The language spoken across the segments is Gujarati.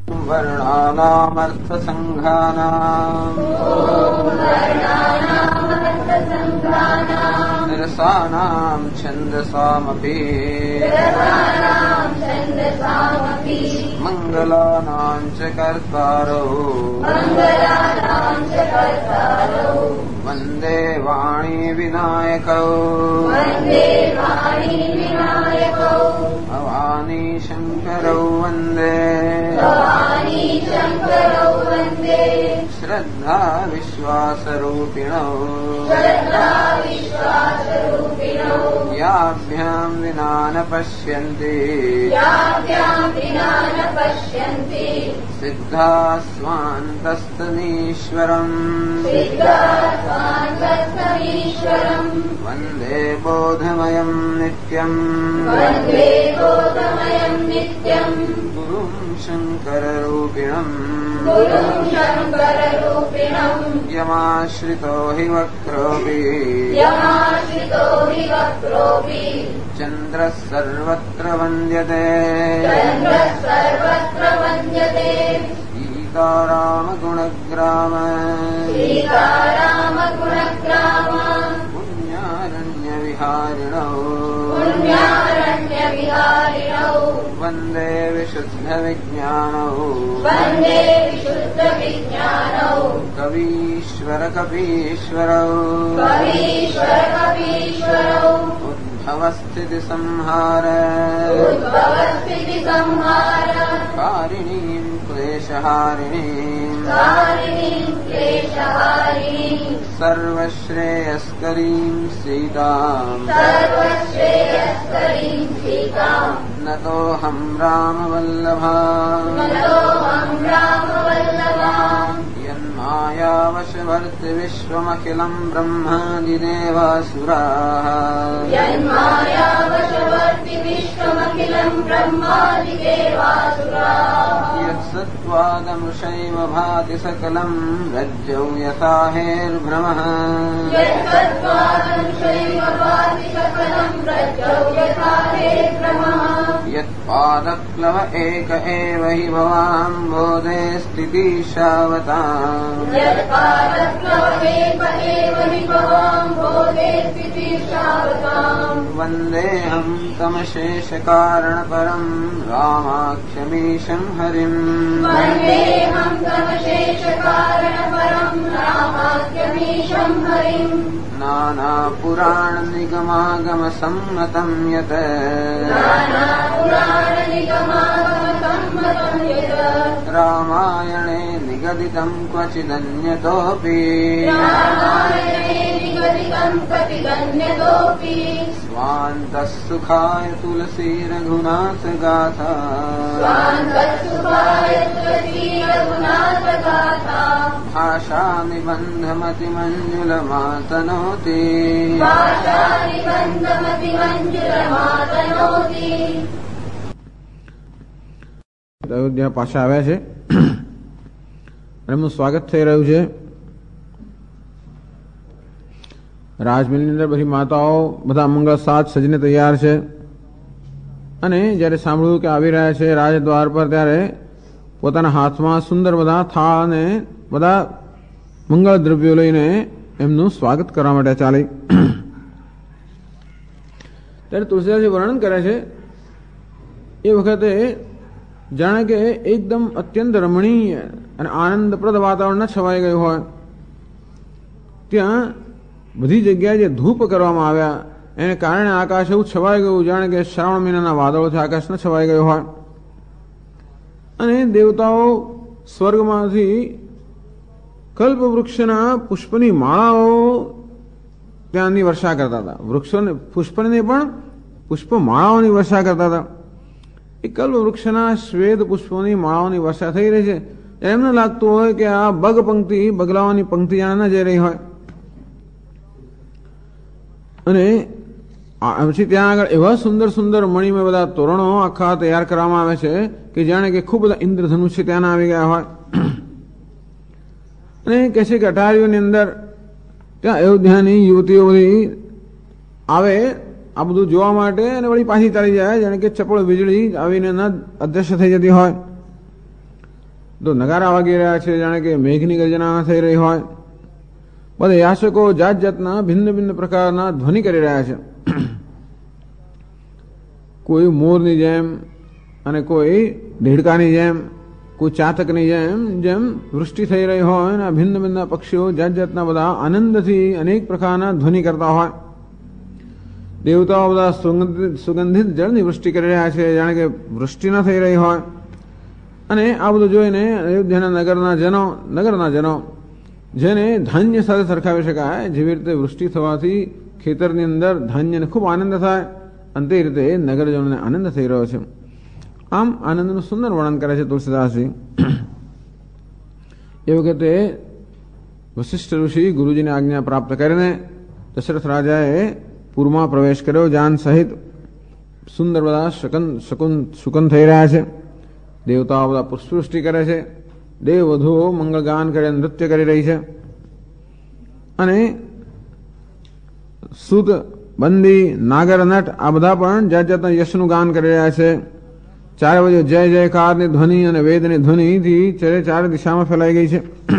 वर्णानामर्थसङ्घानाम् रसानाम् छन्दसामपि मङ्गलानाम् च कर्तारौ वन्दे वाणी विनायकौ भवानी शङ्करौ वन्दे श्रद्धा विश्वासरूपिणौ याभ्याम् विना न पश्यन्ति सिद्धा स्वान्तस्तनीश्वरम् वन्दे बोधमयम् नित्यम् गुरुम् शङ्कररूपिणम् यमाश्रितो हि वक्रोऽपि चन्द्रः सर्वत्र वन्द्यते सीतारामगुणग्राम पुण्यारण्यविहारिणौ वन्दे विशुद्धविज्ञानौ कवीश्वरकपीश्वरौ उद्भवस्थितिसंहार कारिणीम् क्लेशहारिणीम् सर्वश्रेयस्करीम् सीताम् नतोऽहम् रामवल्लभा यन्मायावशवर्ति विश्वमखिलम् ब्रह्मादिदेवासुराः यत्सत्त्वादमृषैव भाति सकलम् रज्जौ यथा हेर्भ्रमः यत्पादप्लव एक एव हि भवाम्भोधे स्थितिशावताम् वन्देऽहम् तमशेषकारणपरम् रामाख्यमीशम् हरिम् नानापुराणनिगमागमसम्मतम् यत् रामायणे निगदितम् क्वचिदन्यतोऽपि स्वान्तः सुखाय तुलसी रघुनाथ गाथा भाषा निबन्धमतिमञ्जुलमातनोति અયોધ્યા પાછા આવ્યા છે એમનું સ્વાગત થઈ રહ્યું છે. રાજમહેલની અંદર બધી માતાઓ બધા મંગળ સાથ સજીને તૈયાર છે અને જ્યારે સાંભળ્યું કે આવી રહ્યા છે રાજદ્વાર પર ત્યારે પોતાના હાથમાં સુંદર બધા થાળ અને બધા મંગળ દ્રવ્યો લઈને એમનું સ્વાગત કરવા માટે ચાલી. ત્યારે તુલસીદાસજી વર્ણન કરે છે એ વખતે જાણે કે એકદમ અત્યંત રમણીય અને આનંદપ્રદ વાતાવરણ છવાઈ ગયું હોય. ત્યાં બધી જગ્યાએ જે ધૂપ કરવામાં આવ્યા એને કારણે આકાશ એવું છવાઈ ગયું જાણે કે શ્રાવણ મહિનાના વાદળોથી આકાશને છવાઈ ગયું હોય. અને દેવતાઓ સ્વર્ગમાંથી કલ્પવૃક્ષના પુષ્પની માળાઓ ત્યાંની વર્ષા કરતા હતા. વૃક્ષોને પુષ્પની પણ પુષ્પમાળાઓની વર્ષા કરતા હતા. એ કલ્પવૃક્ષના શ્વેત પુષ્પોની માળાઓની વર્ષા થઈ રહી છે. એમને લાગતું હોય કે આ બગ પંક્તિ બગલાઓની પંક્તિ જાણે ન જઈ રહી હોય. અને પછી ત્યાં આગળ એવા સુંદર સુંદર મણીમાં બધા તોરણો આખા તૈયાર કરવામાં આવે છે કે જાણે કે ખૂબ બધા ઇન્દ્રધનુષ્ય ત્યાં આવી ગયા હોય. અને કહે છે કે અટારીઓની અંદર ત્યાં અયોધ્યાની યુવતીઓ બધી આવે આ બધું જોવા માટે અને વળી પાછી ચાલી જાય જાણે કે ચપળ વીજળી આવીને ન અદ્રશ્ય થઈ જતી હોય. તો નગારા વાગી રહ્યા છે, જાણે કે મેઘની ગર્જના થઈ રહી હોય. બધા યાચકો જાત જાતના ભિન્ન ભિન્ન પ્રકારના ધ્વનિ કરી રહ્યા છે. કોઈ મોરની જેમ અને કોઈ દેડકાની જેમ, કોઈ ચાતકની જેમ જેમ વૃષ્ટિ થઈ રહી હોય અને ભિન્ન ભિન્ન પક્ષીઓ જાત જાતના બધા આનંદથી અનેક પ્રકારના ધ્વનિ કરતા હોય. દેવતાઓ બધા સુગંધિત જળની વૃષ્ટિ કરી રહ્યા છે, જાણે કે વૃષ્ટિ ન થઈ રહી હોય. અને આ બધું જોઈને અયોધ્યાના નગરના જનો જેને ધાન્ય સાથે સરખાવી શકાય, જેવી રીતે વૃષ્ટિ થવાથી ખેતરની અંદર ધાન્યને ખૂબ આનંદ થાય, અને તે રીતે નગરજનોને આનંદ થઈ રહ્યો છે. આમ આનંદનું સુંદર વર્ણન કરે છે તુલસીદાસજી. એ વખતે વશિષ્ઠ ઋષિ ગુરુજીની આજ્ઞા પ્રાપ્ત કરીને દશરથ રાજાએ પૂરમાં પ્રવેશ કર્યો. જાન સહિત સુંદર બધા શુકન થઈ રહ્યા છે. દેવતાઓ બધા પુષ્પવૃષ્ટિ કરે છે. દેવવધુઓ મંગળગાન કરે, નૃત્ય કરી રહી છે. અને સુત, બંદી, નાગર, નટ આ બધા પણ જાત જાતના યશનું ગાન કરી રહ્યા છે. ચારે બાજુ જય જયકારની ધ્વનિ અને વેદની ધ્વનિથી ચારે દિશામાં ફેલાઈ ગઈ છે.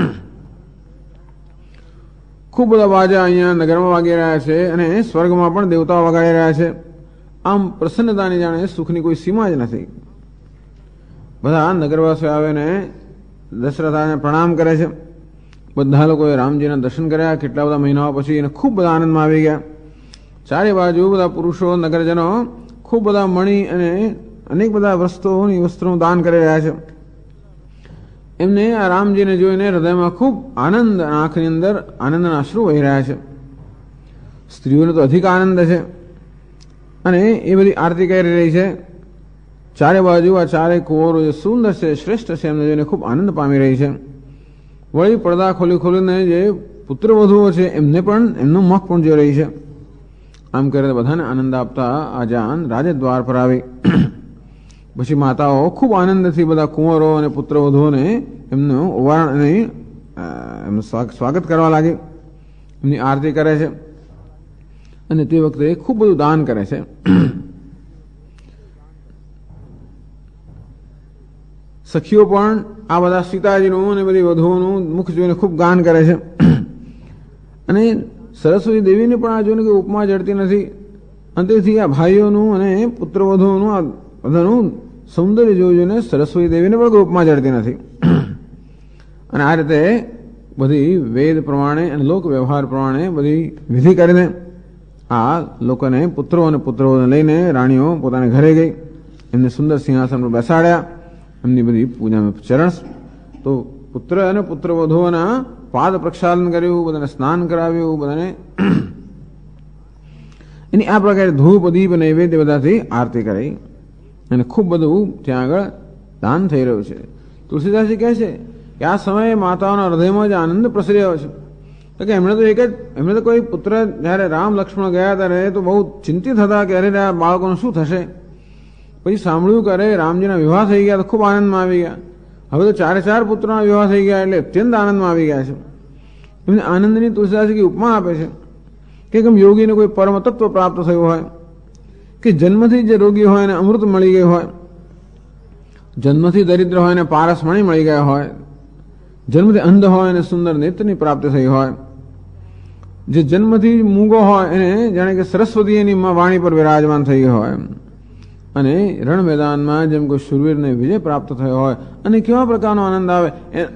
ખૂબ બધા બાજા અહીંયા નગરમાં વાગી રહ્યા છે અને સ્વર્ગમાં પણ દેવતાઓ વગાડી રહ્યા છે. આમ પ્રસન્નતાની જાણે સુખની કોઈ સીમા જ નથી. બધા નગરવાસીઓ આવીને દશરથને પ્રણામ કરે છે. બધા લોકોએ રામજીના દર્શન કર્યા. કેટલા બધા મહિનાઓ પછી એને ખૂબ બધા આનંદમાં આવી ગયા. ચારે બાજુ બધા પુરુષો, નગરજનો ખૂબ બધા મણી અને અનેક બધા વસ્ત્રોનું દાન કરી રહ્યા છે. એમને આ રામજીને જોઈને હૃદયમાં ખૂબ આનંદ, આંખની અંદર આનંદના અશ્રુ વહી રહ્યા છે. સ્ત્રીઓને તો અધિક આનંદ છે અને એ બધી આરતી કરી રહી છે. ચારે બાજુ આ ચારે કુંવરો જે સુંદર છે, શ્રેષ્ઠ છે, એમને જોઈને ખૂબ આનંદ પામી રહી છે. વળી પડદા ખોલીને જે પુત્રવધુઓ છે એમને પણ એમનું મુખ પણ જોઈ રહી છે. આમ કરીને બધાને આનંદ આપતા આ જાન રાજદ્વાર પર આવી. પછી માતાઓ ખૂબ આનંદથી બધા કુંવરો અને પુત્રવધુઓને એમનું એમનું સ્વાગત કરવા લાગી. એમની આરતી કરે છે અને તે વખતે ખૂબ બધું દાન કરે છે. સખીઓ પણ આ બધા સીતાજીનું અને બધી વધુઓનું મુખ જોઈને ખૂબ ગાન કરે છે. અને સરસ્વતી દેવીને પણ આ જોઈને કોઈ ઉપમા જડતી નથી. અંતેથી આ ભાઈઓનું અને પુત્રવધુઓનું આ બધાનું સૌંદર્ય જોઈને સરસ્વતી દેવીને પણ કોઈ ઉપમા જડતી નથી. અને આ રીતે બધી વેદ પ્રમાણે અને લોક વ્યવહાર પ્રમાણે બધી વિધિ કરીને આ લોકોને પુત્રો અને પુત્રોને લઈને રાણીઓ પોતાના ઘરે ગઈ. એમને સુંદર સિંહાસન પર બેસાડ્યા. એમની બધી પૂજામાં ચરણ તો પુત્ર અને પુત્રવધુઓના પાદ પ્રક્ષાલન કર્યું, બધાને સ્નાન કરાવ્યું, બધાને એની આ પ્રકારે ધૂપ, દીપ, નૈવેદ્ય બધાથી આરતી કરાઈ અને ખૂબ બધું ત્યાં આગળ દાન થઈ રહ્યું છે. તુલસીદાસજી કહે છે કે આ સમયે માતાઓના હૃદયમાં જ આનંદ પ્રસરી રહ્યો છે. તો કે એમણે તો કોઈ પુત્ર જ્યારે રામ લક્ષ્મણ ગયા ત્યારે તો બહુ ચિંતિત હતા કે અરે આ બાળકોનું શું થશે. પછી સાંભળ્યું કે અરે રામજીના વિવાહ થઈ ગયા તો ખૂબ આનંદમાં આવી ગયા. હવે તો ચાર પુત્રોના વિવાહ થઈ ગયા એટલે અત્યંત આનંદમાં આવી ગયા છે. એમને આનંદની તુલસીદાસજી ઉપમા આપે છે કે કેમ યોગીને કોઈ પરમ તત્વ પ્રાપ્ત થયું હોય, કે જન્મથી જે રોગી હોય એને અમૃત મળી ગયું હોય, જન્મથી દરિદ્ર હોય એને પારસમણી મળી ગયા હોય, જન્મથી અંધ હોય એને સુંદર નેત્રની પ્રાપ્તિ થઈ હોય, જે જન્મથી મૂંગો હોય એને જાણે કે સરસ્વતી એની વાણી પર વિરાજમાન થઈ ગયો હોય, અને રણ મેદાનમાં જેમ કોઈ શૂરવીરને વિજય પ્રાપ્ત થયો હોય અને કેવા પ્રકારનો આનંદ આવે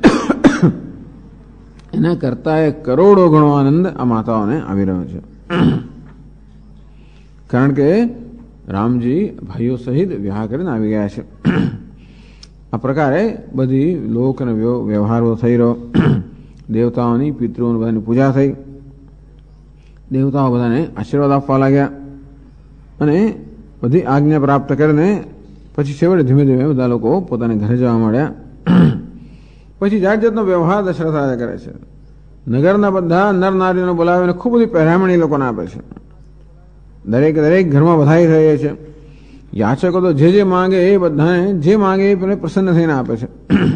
એના કરતા એ કરોડો ગણો આનંદ આ માતાઓને આવી રહ્યો છે. કારણ કે રામજી ભાઈઓ સહિત વિવાહ કરીને આવી ગયા છે. આ પ્રકારે બધી લોક અને વ્યવહારો થઈ રહ્યો. દેવતાઓની, પિતૃઓની બધાની પૂજા થઈ. દેવતાઓ બધાને આશીર્વાદ આપવા લાગ્યા અને બધી આજ્ઞા પ્રાપ્ત કરીને પછી છેવટે ધીમે ધીમે બધા લોકો પોતાને ઘરે જવા મળ્યા. પછી જાત જાતનો વ્યવહાર દશરથ રાજા કરે છે. નગરના બધા નર નારીઓને બોલાવીને ખૂબ બધી પહેરામણી લોકોને આપે છે. દરેક ઘરમાં વધાઈ થઈ છે. યાચકો તો જે માંગે એ બધાને જે માંગે એ પ્રસન્ન થઈને આપે છે.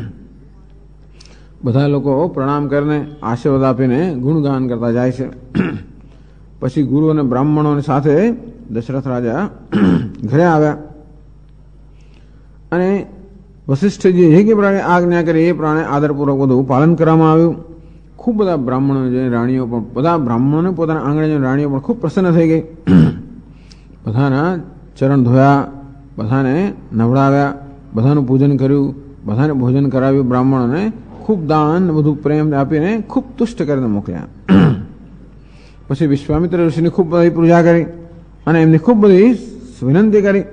બધા લોકો પ્રણામ કરીને આશીર્વાદ આપીને ગુણગાન કરતા જાય છે. પછી ગુરુ અને બ્રાહ્મણોની સાથે દશરથ રાજા ઘરે આવ્યા અને વશિષ્ઠજી જે કે પ્રમાણે આજ્ઞા કરી એ પ્રમાણે આદરપૂર્વક બધું પાલન કરવામાં આવ્યું. ખૂબ બધા બ્રાહ્મણો જે રાણીઓ પણ બધા બ્રાહ્મણોને પોતાના આંગણે રાણીઓ પણ ખૂબ પ્રસન્ન થઈ ગઈ. બધાના ચરણ ધોયા, બધાને નવડાવ્યા, બધાનું પૂજન કર્યું, બધાને ભોજન કરાવ્યું. બ્રાહ્મણોને ખૂબ દાન બધું પ્રેમ આપીને ખૂબ તુષ્ટ કરીને મોકલ્યા. પછી વિશ્વામિત્ર ઋષિની ખૂબ બધી પૂજા કરી અને એમની ખૂબ બધી વિનંતી કરી.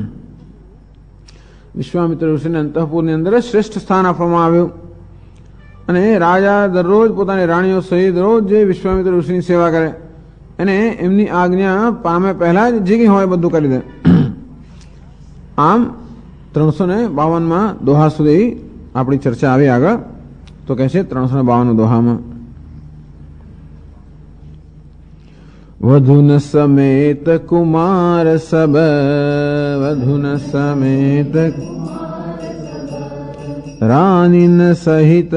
વિશ્વામિત્ર ઋષિને અંતઃપુરની અંદર શ્રેષ્ઠ સ્થાન આપવામાં આવ્યું અને રાજા દરરોજ પોતાની રાણીઓ સહિત રોજ જે વિશ્વામિત્ર ઋષિની સેવા કરે એને એમની આજ્ઞા પામે પહેલા જ જે કંઈ હોય બધું કરી દે. આમ 352માં દોહા સુધી આપણી ચર્ચા આવી આગળ. તો કહે છે 352 દોહામાં વધુન સમેત કુમાર સબ, વધુન સમેત રાનીન સહિત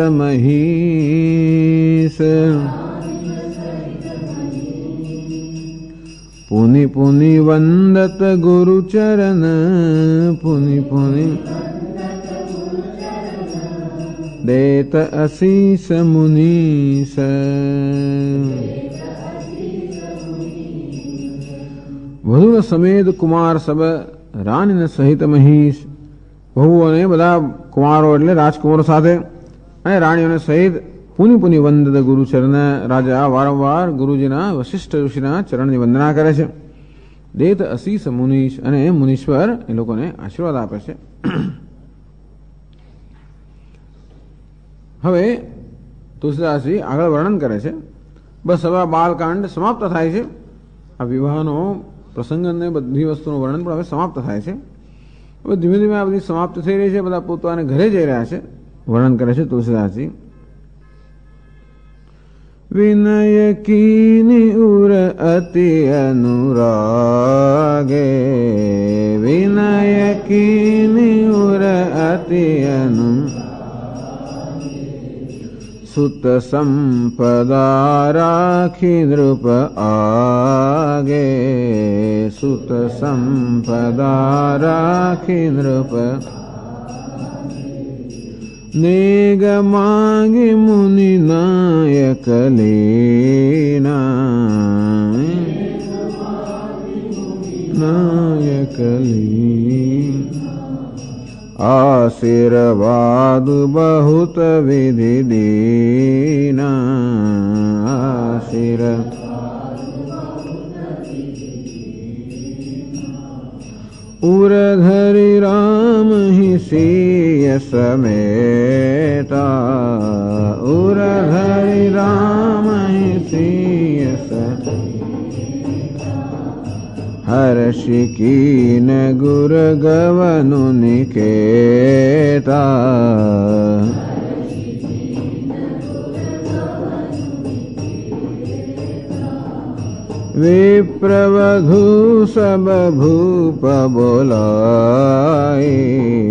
મહીસ, પુનિ પુનિ વંદત ગુરુ ચરણ, પુનિ પુનિ દેત અશીષ મુનીસ. વધુ સમેત કુમાર સબ રાનીન સહિત મહીશ, વહુઓને બધા કુમારો એટલે રાજકુમારો સાથે અને રાણીઓને સહિત પુનિ પુનિ વંદત ગુરુચરણ. રાજા વારંવાર ગુરુજીના વશિષ્ઠ ઋષિના ચરણની વંદના કરે છે. દેત અશીષ મુનીશ અને મુનીશ્વર એ લોકોને આશીર્વાદ આપે છે. હવે તુલસીદાસજી આગળ વર્ણન કરે છે. બસ હવે બાલકાંડ સમાપ્ત થાય છે. આ વિવાહનો પ્રસંગ અને બધી વસ્તુનું વર્ણન પણ હવે સમાપ્ત થાય છે. હવે ધીમે ધીમે આ બધી સમાપ્ત થઈ રહી છે. બધા પોતાને ઘરે જઈ રહ્યા છે. વર્ણન કરે છે તુલસીદાસજી. વિનય કીની ઉર અતિ અનુરાગે, વિનય કીની ઉર અતિ અનુ, સુત સંપદા રાખી નૃપ આગે, સુત સંપદા રાખી નૃપ. નેગ માંગી મુનિ નાયક લીના, નાયક લી. આશીર્વાદ બહુત વિધિ દીના, આશીર્વાદ ઉરધરી રામ હિ સિય સમેતા, ઉરધરી રામ હિ સિય સમેતા. હર્ષિકીન ગુર ગવનુ નિકેતા, વિપ્રવધુ સબ ભૂપ બોલાય,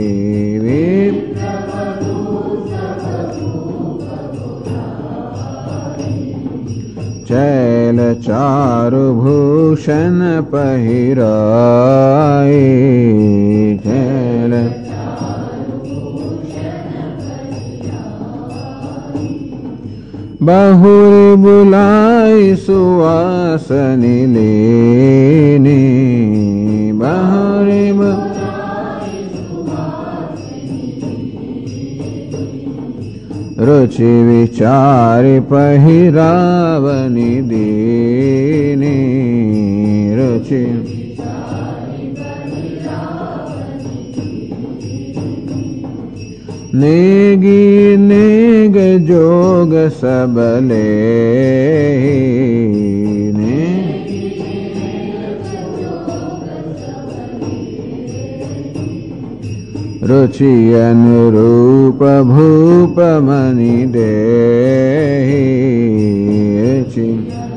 ચૈલ ચારુ ભૂષણ પહેરાય, ચૈલ बहुरी बुलाई सुवासनी लेनी, बहुरी रुचि विचारी पहिरावनी देनी, रुचि नेगी नेग जोग सबले, रुचि अनुरूप भूप मणि देहि, रुचि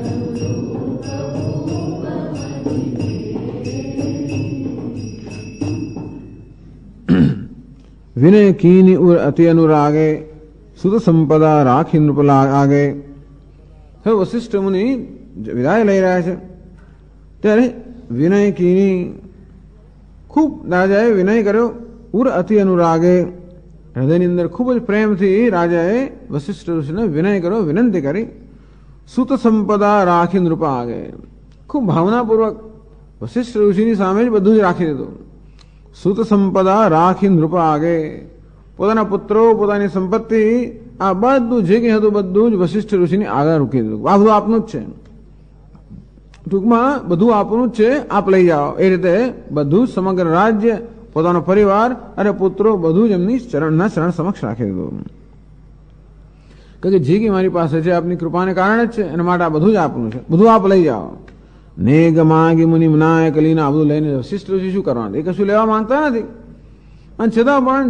વિનય કીની ઉર અતિ અનુરાગે, સુત સંપદા રાખી નૃપ આગે. હવે વશિષ્ઠ મુનિ વિદાય લઈ રહ્યા છે ત્યારે વિનય કીની ખૂબ રાજાએ વિનય કર્યો. ઉર અતિ અનુરાગે હૃદયની અંદર ખૂબ જ પ્રેમથી રાજાએ વશિષ્ઠ ઋષિને વિનય કરો, વિનંતી કરી. સુત સંપદા રાખી નૃપ આગે. ખૂબ ભાવનાપૂર્વક વશિષ્ઠ ઋષિની સામે જ બધું જ રાખી દીધું. સુત સંપદા રાખી નૃપ આગે. પોતાના પુત્રો, પોતાની સંપત્તિ, આ બધું જે કંઈ હતું બધું જ વશિષ્ઠ ઋષિની આગળ રૂકી દીધું. આ બધું આપનું જ છે, ટૂંકમાં બધું આપનું જ છે, આપ લઈ જાઓ. એ રીતે બધું સમગ્ર રાજ્ય, પોતાનો પરિવાર અને પુત્રો બધું જ એમની ચરણના ચરણ સમક્ષ રાખી દીધું. કે જે કંઈ મારી પાસે છે આપની કૃપાને કારણે જ છે, એના માટે આ બધું જ આપનું છે, બધું આપ લઈ જાઓ. નેગ માગી મુનિ મનાય કલીના. આ બધું લઈને વશિષ્ઠ ઋષિ શું કરવાનું? એ કશું લેવા માંગતા નથી. અને છતાં પણ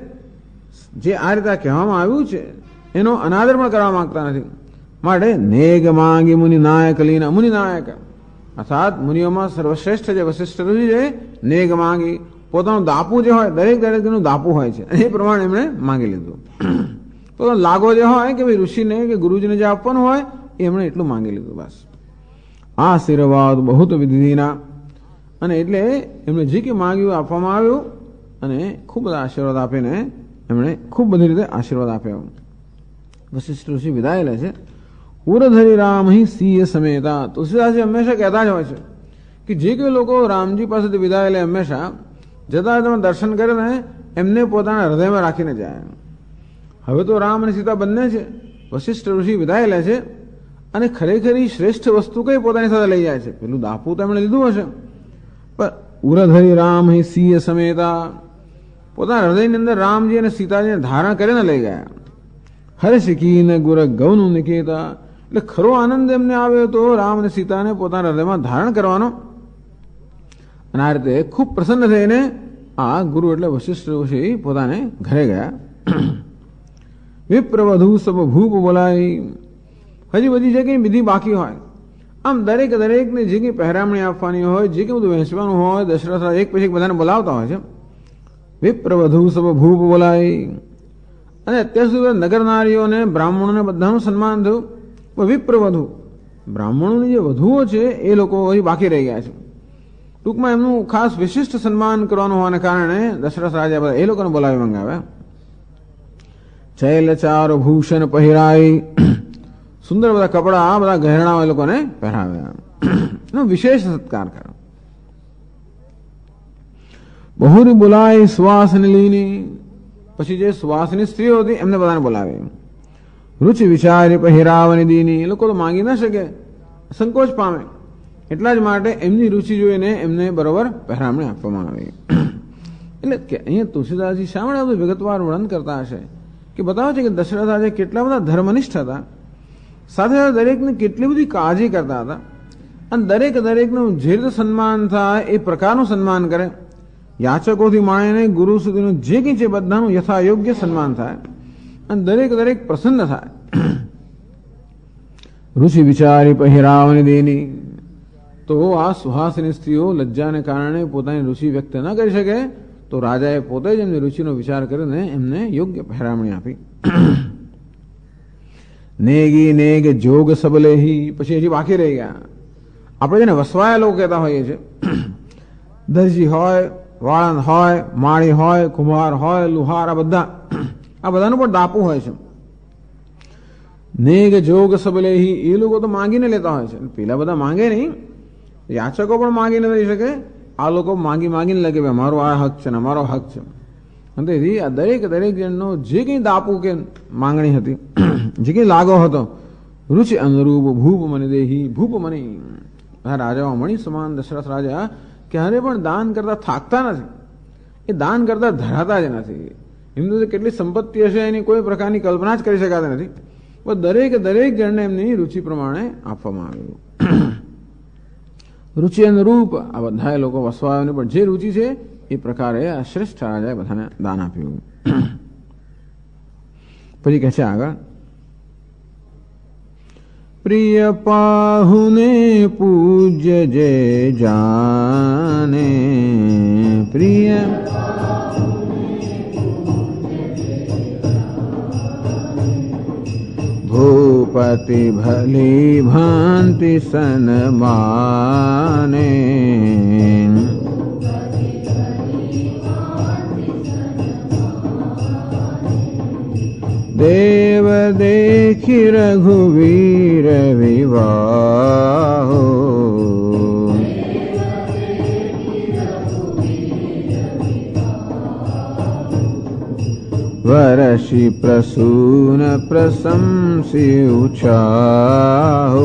જે આ રીતે કહેવામાં આવ્યું છે એનો અનાદર પણ કરવા માંગતા નથી. માટે નેગ માંગી મુનિ નાયક લીના. મુનિ નાયક અર્થાત મુનિઓમાં સર્વશ્રેષ્ઠ જે વશિષ્ઠ ઋષિ છે, નેગ માંગી, પોતાનું દાપુ જે હોય, દરેકનું દાપુ હોય છે, એ પ્રમાણે એમણે માંગી લીધું. પોતાનો લાગો જે હોય કે ભાઈ ઋષિને કે ગુરુજીને જે આપવાનું હોય એ એમણે એટલું માંગી લીધું. બસ આશીર્વાદ બહુત વિધિના. અને એટલે એમણે જે કંઈ માંગ્યું આપવામાં આવ્યું અને ખૂબ બધા આશીર્વાદ આપીને એમણે ખૂબ બધી રીતે આશીર્વાદ આપ્યા. વશિષ્ઠ ઋષિ વિદાય લે છે. ઉરધરી રામ હિ સિંહ સમેતા. તુલસીદાસજી હંમેશા કહેતા જ હોય છે કે જે કોઈ લોકો રામજી પાસેથી વિદાય લે, હંમેશા જતા તમે દર્શન કરે ને એમને પોતાના હૃદયમાં રાખીને જાય. હવે તો રામ અને સીતા બંને છે. વશિષ્ઠ ઋષિ વિદાય લે છે અને ખરેખર શ્રેષ્ઠ વસ્તુ કઈ પોતાની સાથે લઈ જાય છે? પેલું દાપુ તો એમણે લીધું હશે, પણ ઉરધરી રામ હિ સિંહ સમેતા, પોતાના હૃદયની અંદર રામજી અને સીતાજીને ધારણ કરીને લઈ ગયા. હરે શીખીને ગુર ગૌનું નિકેતા. એટલે ખરો આનંદ એમને આવ્યો તો રામ અને સીતાને પોતાના હૃદયમાં ધારણ કરવાનો. અને આ રીતે ખૂબ પ્રસન્ન થઈને આ ગુરુ એટલે વશિષ્ઠ ઋષિ પોતાને ઘરે ગયા. વિપ્રવધુ સબ ભૂપ બોલાય. હજી બધી જે કંઈ વિધિ બાકી હોય, આમ દરેકને જે કંઈ પહેરામણી આપવાની હોય, જે કંઈ બધું વહેંચવાનું હોય, દશરથ એક પછી એક બધાને બોલાવતા હોય છે. વિપ્રવધુ સબ ભૂપ બોલાય. અને અત્યાર સુધી નગર નારીઓને, બ્રાહ્મણોને બધાનું સન્માન થયું. વિપ્રવધુ, બ્રાહ્મણોની જે વધુઓ છે એ લોકો હજી બાકી રહી ગયા છે. ટૂંકમાં એમનું ખાસ વિશિષ્ટ સન્માન કરવાનું હોવાને કારણે દશરથ રાજા બધા એ લોકોને બોલાવી મંગાવ્યા. ચૈલ ચાર ભૂષણ પહેરાય. સુંદર બધા કપડા, બધા ગહેરણાઓ એ લોકોને પહેરાવ્યા. એનો વિશેષ સત્કાર કર્યો. બહુરી બોલાય સુવાસની લીની. પછી જે સુવાસની સ્ત્રીઓ હતી એમને બધાને બોલાવી. રુચિ વિચારી પહેરાવની દીની. એ લોકો તો માંગી ન શકે, સંકોચ પામે, એટલા જ માટે એમની રુચિ જોઈને એમને બરોબર પહેરામણી આપવામાં આવી. એટલે અહીંયા તુલસીદાસજી શા માટે બધું વિગતવાર વર્ણન કરતા હશે કે બતાવે છે કે દશરથ રાજા કેટલા બધા ધર્મનિષ્ઠ હતા, સાથે સાથે દરેકને કેટલી બધી કાળજી કરતા હતા, અને દરેકનું જે રીતે સન્માન થાય એ પ્રકારનું સન્માન કરે. યાચકોથી માંડીને ગુરુ સુધીનું જે કંઈ છે બધાનું યથાયોગ્ય સન્માન થાય અને દરેક પ્રસન્ન થાય. રુચિ વિચારી પહેરાવની દેની. તો આ સુહાસિની સ્ત્રીઓ લજ્જાને કારણે પોતાની રુચિ વ્યક્ત ન કરી શકે, તો રાજાએ પોતે જ એમની રુચિનો વિચાર કરીને એમને યોગ્ય પહેરામણી આપી. નેગી નેગ જોગ સબલેહી. પછી હજી બાકી રહી ગયા. આપણે જેને વસવાયા લોકો કહેતા હોઈએ છીએ. દરજી હોય, વાળંદ હોય, માળી હોય, કુંભાર હોય, લુહાર, આ બધાનું પણ દાપુ હોય છે. નેગ જોગ સબલેહી. એ લોકો તો માંગીને લેતા હોય છે, પેલા બધા માંગે નહીં. યાચકો પણ માંગીને લઈ શકે. આ લોકો માંગીને લગે અમારો આ હક છે ને અમારો હક છે. તેથી આ દરેક જણનો જે કંઈ દાપુ કે માંગણી હતી, જે કંઈ લાગો હતો, રુચિ અનુરૂપ ભૂપ મને દેહી. ભૂપ મને, આ રાજાઓ મણી સમાન દશરથ રાજા ક્યારે પણ દાન કરતા થાકતા નથી. એ દાન કરતા ધરાતા જ નથી. એમની કેટલી સંપત્તિ હશે એની કોઈ પ્રકારની કલ્પના જ કરી શકાતી નથી. દરેક જણને એમની રુચિ પ્રમાણે આપવામાં આવ્યું. રુચિ અનુરૂપ આ બધા લોકો વસવાઓની પણ જે રુચિ છે એ પ્રકારે આ શ્રેષ્ઠ રાજાએ બધાને દાન આપ્યું. પછી કહે છે આગળ, પ્રિય પાહુને પૂજ્ય જે જાને. પ્રિય ભૂપતિ ભલી ભાંતિ સન્માને. देव देखि रघुवीर विवाहो वरषि प्रसून प्रशंसि उचाहो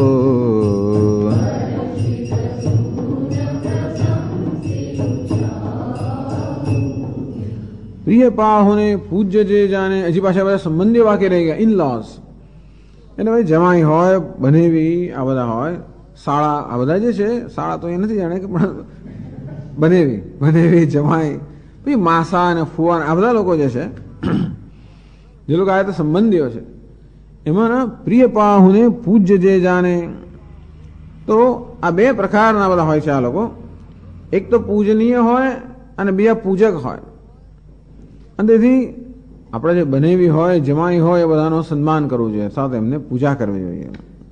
प्रिय पाहुने पूज्य जे जाने हजी पाछा બધા સંબંધી વાક્ય રહી ગયા. ઇન લોસ એટલે ભાઈ જમાઈ હોય, બનેવી, આ બધા હોય, શાળા, આ બધા જે છે, શાળા તો એ નથી જાણે કે પણ બનેવી જમાઈ, પછી માસા અને ફુવા, આ બધા લોકો જે છે, જે લોકો આ સંબંધીઓ છે, એમાં પ્રિય પાહુને પૂજ્ય જે જાણે, તો આ બે પ્રકારના બધા હોય છે આ લોકો. એક તો પૂજનીય હોય અને બીજા પૂજક હોય. અને તેથી આપણે જે બનેવી હોય, જમાઈ હોય, એ બધાનું સન્માન કરવું જોઈએ, સાથે એમને પૂજા કરવી જોઈએ.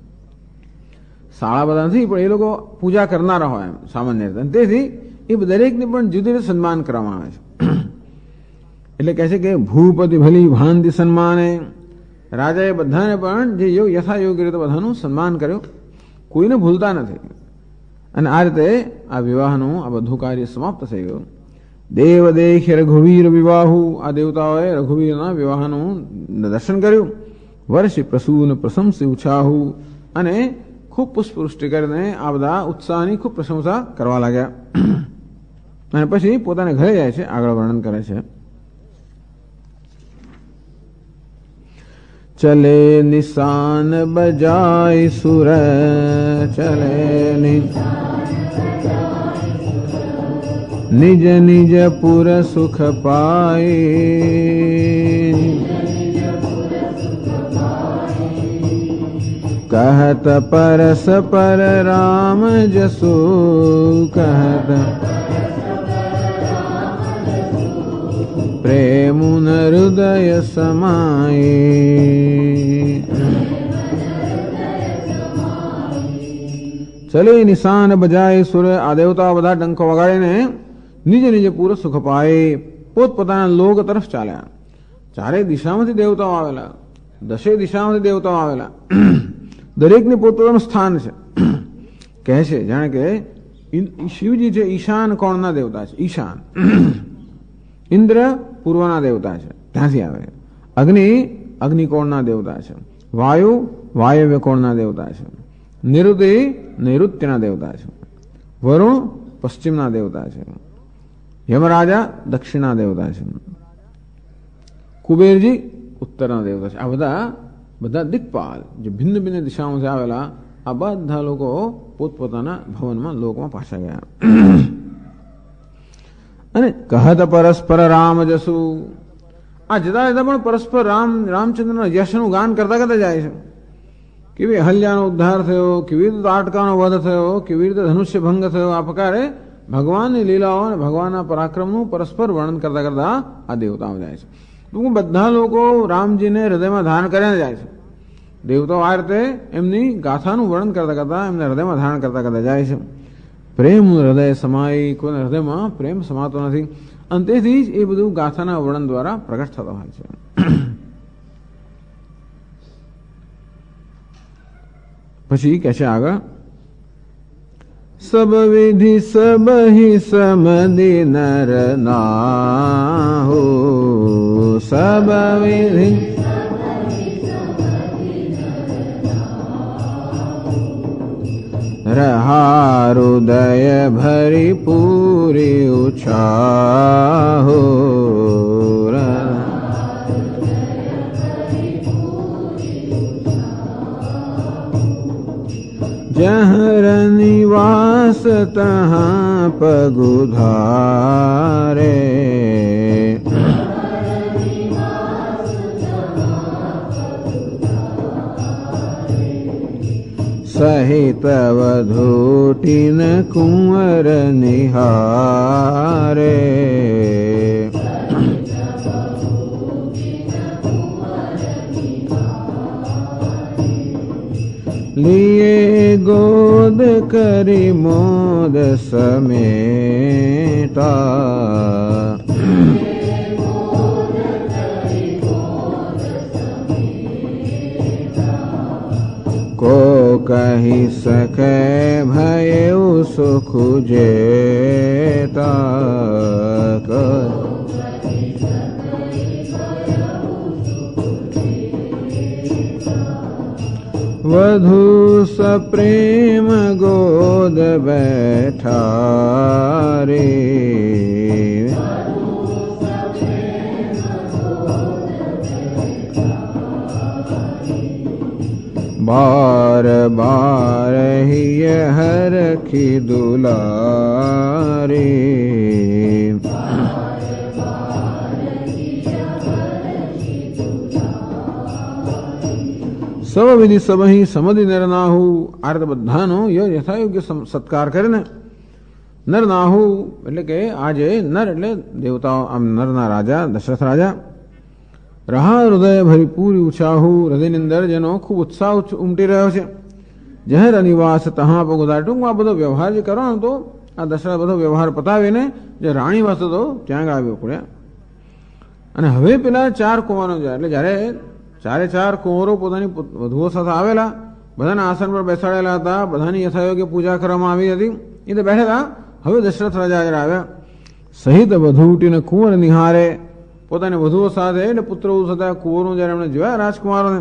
શાળા બધા નથી, પણ એ લોકો પૂજા કરનારા હોય એમ સામાન્ય રીતે. તેથી એ દરેકને પણ જુદી રીતે સન્માન કરવામાં આવે છે. એટલે કહે છે કે ભૂપતિ ભલી ભાંતિ સન્માને, રાજાએ બધાને પણ જે યથાયોગ્ય રીતે બધાનું સન્માન કર્યું, કોઈને ભૂલતા નથી. અને આ રીતે આ વિવાહનું આ બધું કાર્ય સમાપ્ત થઈ ગયું. દેવ દેખે રઘુવીર વિવાહુ, આ દેવતાઓએ રઘુવીરના વિવાહનું દર્શન કર્યું. વર્ષી પ્રસૂન પ્રશંસી ઉછાહુ, અને ખૂબ પુષ્પવૃષ્ટિ કરીને આ બધા ઉત્સાહની ખૂબ પ્રશંસા કરવા લાગ્યા. અને પછી પોતાને ઘરે જાય છે. આગળ વર્ણન કરે છે. ચલે નિશાન બજાય સુર, ચલે નિજ નિજ પુર સુખ પાય, कहत परस पर राम जसु, कहत प्रेमुन हृदय समाये. चले निशान बजाय सुर, आ देवता બધા ડંકો વગાડીને નિજ નિજ પૂર સુખ પાય, પોતપોતાના લોક તરફ ચાલ્યા. ચારે દિશામાંથી દેવતાઓ આવેલા, દશે દિશામાંથી દેવતાઓ આવેલા, દરેકને પોતપોતાનું સ્થાન છે. કહે છે જાણે કે શિવજી છે ઈશાન કોણના દેવતા છે. ઈશાન, ઇન્દ્ર પૂર્વના દેવતા છે, ત્યાંથી આવે. અગ્નિ અગ્નિકોણના દેવતા છે. વાયુ વાયવ્ય કોણના દેવતા છે. નિરુતિ નૈઋત્યના દેવતા છે. વરુણ પશ્ચિમના દેવતા છે. યમરાજા દક્ષિણના દેવતા છે. કુબેરજી ઉત્તરના દેવતા છે. આ બધા દિક્પાલ જે ભિન્ન ભિન્ન દિશાઓથી આવેલા, આ બધા લોકો પોતપોતાના ભવનમાં લોકમાં પાછા ગયા. અને કહત પરસ્પર રામ જસુ, આ જતા જતા પણ પરસ્પર રામચંદ્રના યશનું ગાન કરતા કરતા જાય છે. કેવી અહલ્યાનો ઉદ્ધાર થયો, કેવી રીતે તાટકાનો વધ થયો, કેવી રીતે ધનુષ્ય ભંગ થયો. આ પ્રકારે ભગવાનની લીલાઓ અને ભગવાનના પરાક્રમનું પરસ્પર વર્ણન કરતા કરતા આ દેવતાઓ જાય છે. બધા લોકો રામજીને હૃદયમાં ધારણ કરીને જાય છે. દેવતાઓ આ રીતે એમની ગાથાનું વર્ણન કરતા કરતા એમને હૃદયમાં ધારણ કરતા કરતા જાય છે. પ્રેમ હૃદય સમાય, કોઈના હૃદયમાં પ્રેમ સમાતો નથી. અને તેથી જ એ બધું ગાથાના વર્ણન દ્વારા પ્રગટ થતો હોય છે. પછી કહે છે આગળ, સબ વિધિ સબહિ સમધિ નર નાહો, સબ વિધિ रहा हृदय भरी पूरी उछाहो, जहर निवास तहाँ पगुधारे, सहित वधूटिन कुंवर निहारे, लिए गोद करी मोद समेटा, કહી શકે ભયઉ સુખ જેતા વધુ સપ્રેમ ગોદ બેઠા રે બાર બાર હિય હરખી દુલારે સવ વિધિ સબહી સમધિ નરનાહુ આ રીતે બધાનો યથાયોગ્ય સત્કાર કરે ને. નરનાહુ એટલે કે આજે નર એટલે દેવતાઓ, આમ નરના રાજા દશરથ રાજા. રહા હૃદય ભરી પૂરી ઉછાહુ, હૃદયની અંદર જેનો ખૂબ ઉત્સાહ ઉમટી રહ્યો છે. જહેર નિવાસ તહા પગુદાર, ટૂંકમાં બધો વ્યવહાર જે કરવાનો તો આ દશરથ બધો વ્યવહાર પતાવીને જે રાણી વાસ હતો ત્યાં આવ્યો પડ્યા. અને હવે પેલા 4 કુંવરો જાય એટલે જયારે ચારે 4 કુંવરો પોતાની વધુઓ સાથે આવેલા, બધાના આસન પર બેસાડેલા હતા, બધાની યથાયોગ્ય પૂજા કરવામાં આવી હતી, એ તો બેઠા હતા. હવે દશરથ રાજા આવ્યા સહિત વધુ ઉઠીને કુંવર નિહારે, પોતાની વધુઓ સાથે એટલે પુત્રો સાથે કુંવરો જયારે એમણે જોયા રાજકુમારોને,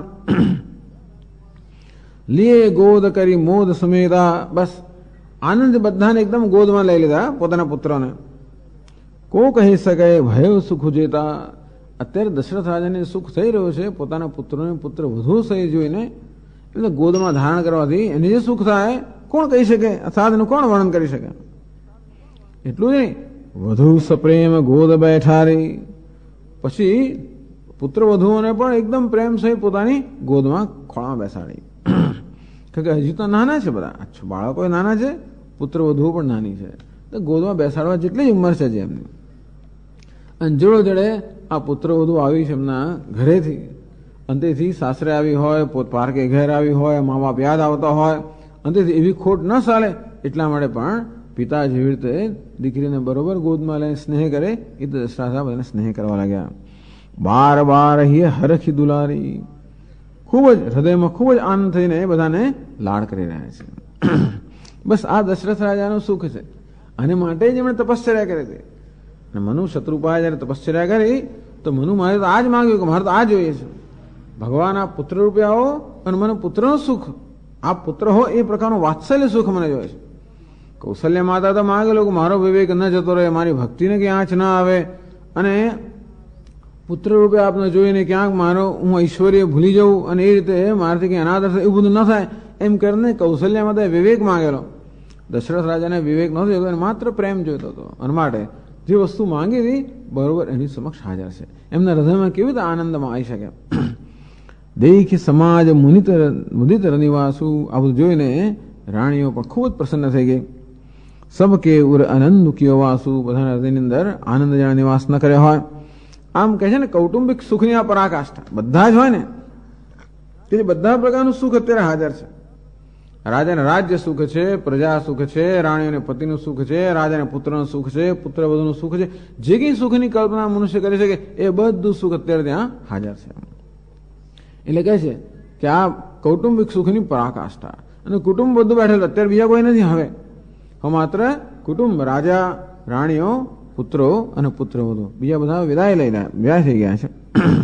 લીએ ગોદ કરી મોદ સમેતા, બસ આનંદ બધાને એકદમ ગોદમાં લઈ લીધા પોતાના પુત્રોને. કો કહી શકે ભય સુખ જેતા, અત્યારે દશરથ રાજાને સુખ થઈ રહ્યું છે પોતાના પુત્રોને પુત્ર વધુ સહી જોઈને એટલે ગોદમાં ધારણ કરવાથી એને જે સુખ થાય કોણ કહી શકે, સાધનું કોણ વર્ણન કરી શકે. એટલું નહીં, વધુ સપ્રેમ ગોદ બેઠારી, પછી પુત્ર વધુઓને પણ એકદમ પ્રેમ સહિત પોતાની ગોદમાં ખોળામાં બેસાડી. કે હજી તો નાના છે બધા, બાળકો નાના છે, પુત્ર વધુઓ પણ નાની છે, તો ગોદમાં બેસાડવા જેટલી જ ઉંમર છે જે એમની. અને જોડે જોડે આ પુત્ર વધુ આવી છે એમના ઘરેથી, અંતેથી સાસરે આવી હોય, પારકે ઘેર આવી હોય, મા બાપ યાદ આવતા હોય, અંતેથી એવી ખોટ ન ચાલે એટલા માટે પણ પિતા જેવી રીતે દીકરીને બરોબર ગોદમાં લઈને સ્નેહ કરે, એ તો દશરથ બધાને સ્નેહ કરવા લાગ્યા. બાર બાર હિય હરખી દુલારી, ખૂબ જ હૃદયમાં ખૂબ જ આનંદ થઈને બધાને લાડ કરી રહ્યા છે. બસ આ દશરથ રાજાનું સુખ છે. અને માટે જ એમણે તપશ્ચર્યા કરી હતી. મનુ શત્રુપાએ જયારે તપશ્ચર્યા કરી તો મનુ મારે તો આ જ માંગ્યું કે મારે તો આ જોઈએ છે. ભગવાન આ પુત્ર રૂપે આવો અને મને પુત્રનું સુખ, આ પુત્ર હો એ પ્રકારનું વાત્સલ્ય સુખ મને જોઈએ છે. કૌશલ્ય માતા તો માંગેલું કે મારો વિવેક ન જતો રહે, મારી ભક્તિને ક્યાં આંચ ના આવે, અને પુત્ર રૂપે આપને જોઈને ક્યાંક મારો હું ઐશ્વર્ય ભૂલી જવું અને એ રીતે મારાથી કંઈ અનાદર થાય એવું બધું ન થાય એમ કરીને કૌશલ્ય માતાએ વિવેક માંગેલો. દશરથ રાજાને વિવેક નહોતો જોતો, માત્ર પ્રેમ જોઈતો હતો. અને માટે જે વસ્તુ માંગી હતી બરોબર એની સમક્ષ હાજર છે. એમના હૃદયમાં કેવી રીતે આનંદમાં આવી શકે. દેખી સમાજ મુદિત નિવાસુ, આ બધું જોઈને રાણીઓ પણ ખૂબ જ પ્રસન્ન થઈ ગઈ. સબકે ઉર આનંદ કિયો વાસુ, બધાના હૃદયની અંદર આનંદ જાણે નિવાસ ન કર્યો હોય. આમ કહે છે ને કૌટુંબિક સુખની આ પરાકાષ્ઠા બધા જ હોય ને, કે બધા પ્રકારનું સુખ અત્યારે હાજર છે. રાજાને રાજ્ય સુખ છે, પ્રજા સુખ છે, રાણીઓને પતિનું સુખ છે, રાજાને પુત્રનું સુખ છે, પુત્ર વધુનું સુખ છે, જે કંઈ સુખની કલ્પના મનુષ્ય કરી શકે એ બધું સુખ અત્યારે ત્યાં હાજર છે. એટલે કહે છે કે આ કૌટુંબિક સુખની પરાકાષ્ઠા. અને કુટુંબ બધું બેઠેલું, અત્યારે બીજા કોઈ નથી. હવે માત્ર કુટુંબ, રાજા, રાણીઓ, પુત્રો અને પુત્ર વધુ, બીજા બધા વિદાય થઈ ગયા છે.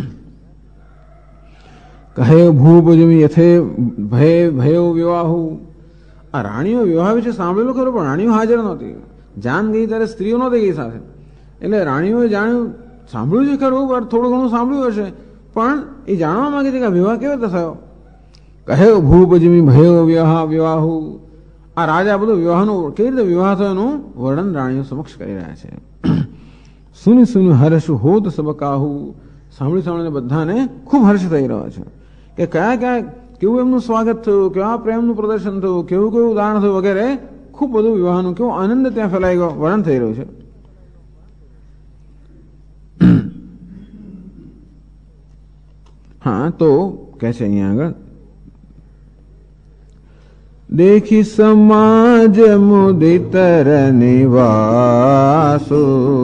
કહે ભૂપ જમી યથે ભયો વિવાહુ, આ રાણીઓ વિવાહ વિશે સાંભળેલું ખરું, પણ રાણીઓ હાજર નહોતી. જાન ગઈ ત્યારે સ્ત્રીઓ નહોતી ગઈ સાથે, એટલે રાણીઓએ જાણ્યું, સાંભળ્યું છે ખરું, પણ થોડું ઘણું સાંભળ્યું હશે, પણ એ જાણવા માંગે છે કે વિવાહ કેવો રીતે થયો. કહે ભૂપ જમી ભયો વિવાહુ, આ રાજા બધું વિવાહનું કેવી રીતે વિવાહ થયો એનું વર્ણન રાણીઓ સમક્ષ કરી રહ્યા છે. સુની સુની હર્ષ હોત સબકાહુ, સાંભળીને બધાને ખૂબ હર્ષ થઈ રહ્યો છે કે કયા કેવું એમનું સ્વાગત થયું, કેવા પ્રેમનું પ્રદર્શન થયું, કેવું ઉદાહરણ થયું વગેરે, ખૂબ બધું વિવાહનું કેવો આનંદ ત્યાં ફેલાઈ ગયો વર્ણન થઈ રહ્યું છે. હા તો કહે છે અહીંયા આગળ, દેખી સમાજ મુદિતર નિવાસુ,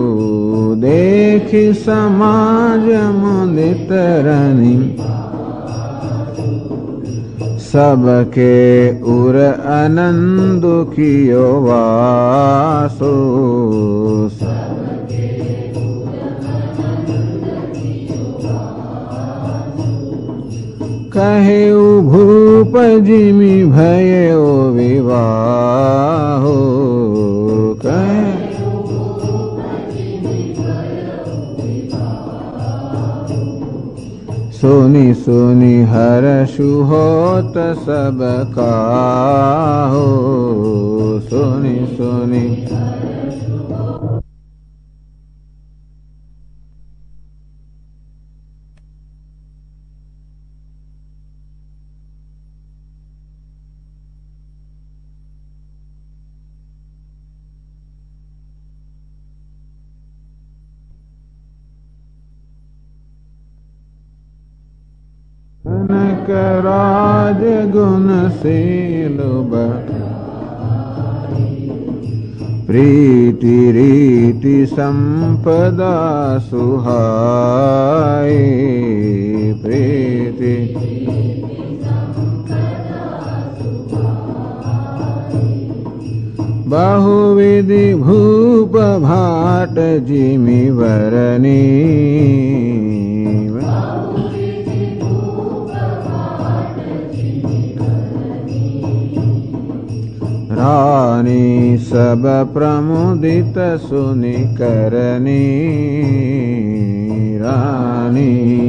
દેખી સમાજ મુદિતર નિવાસુ, सबके उर आनंद कियो वासो कहे भूप जिमि भयो विवाहो कहे सुनि सुनि हर्षु होत सब काहो सुनि सुनि कनक राज गुणशील प्रीति रीति संपदा सुहाई प्रीति बहुविधि भूप भाट जिमि वरनी रानी सब प्रमुदित सुनि करनी रानी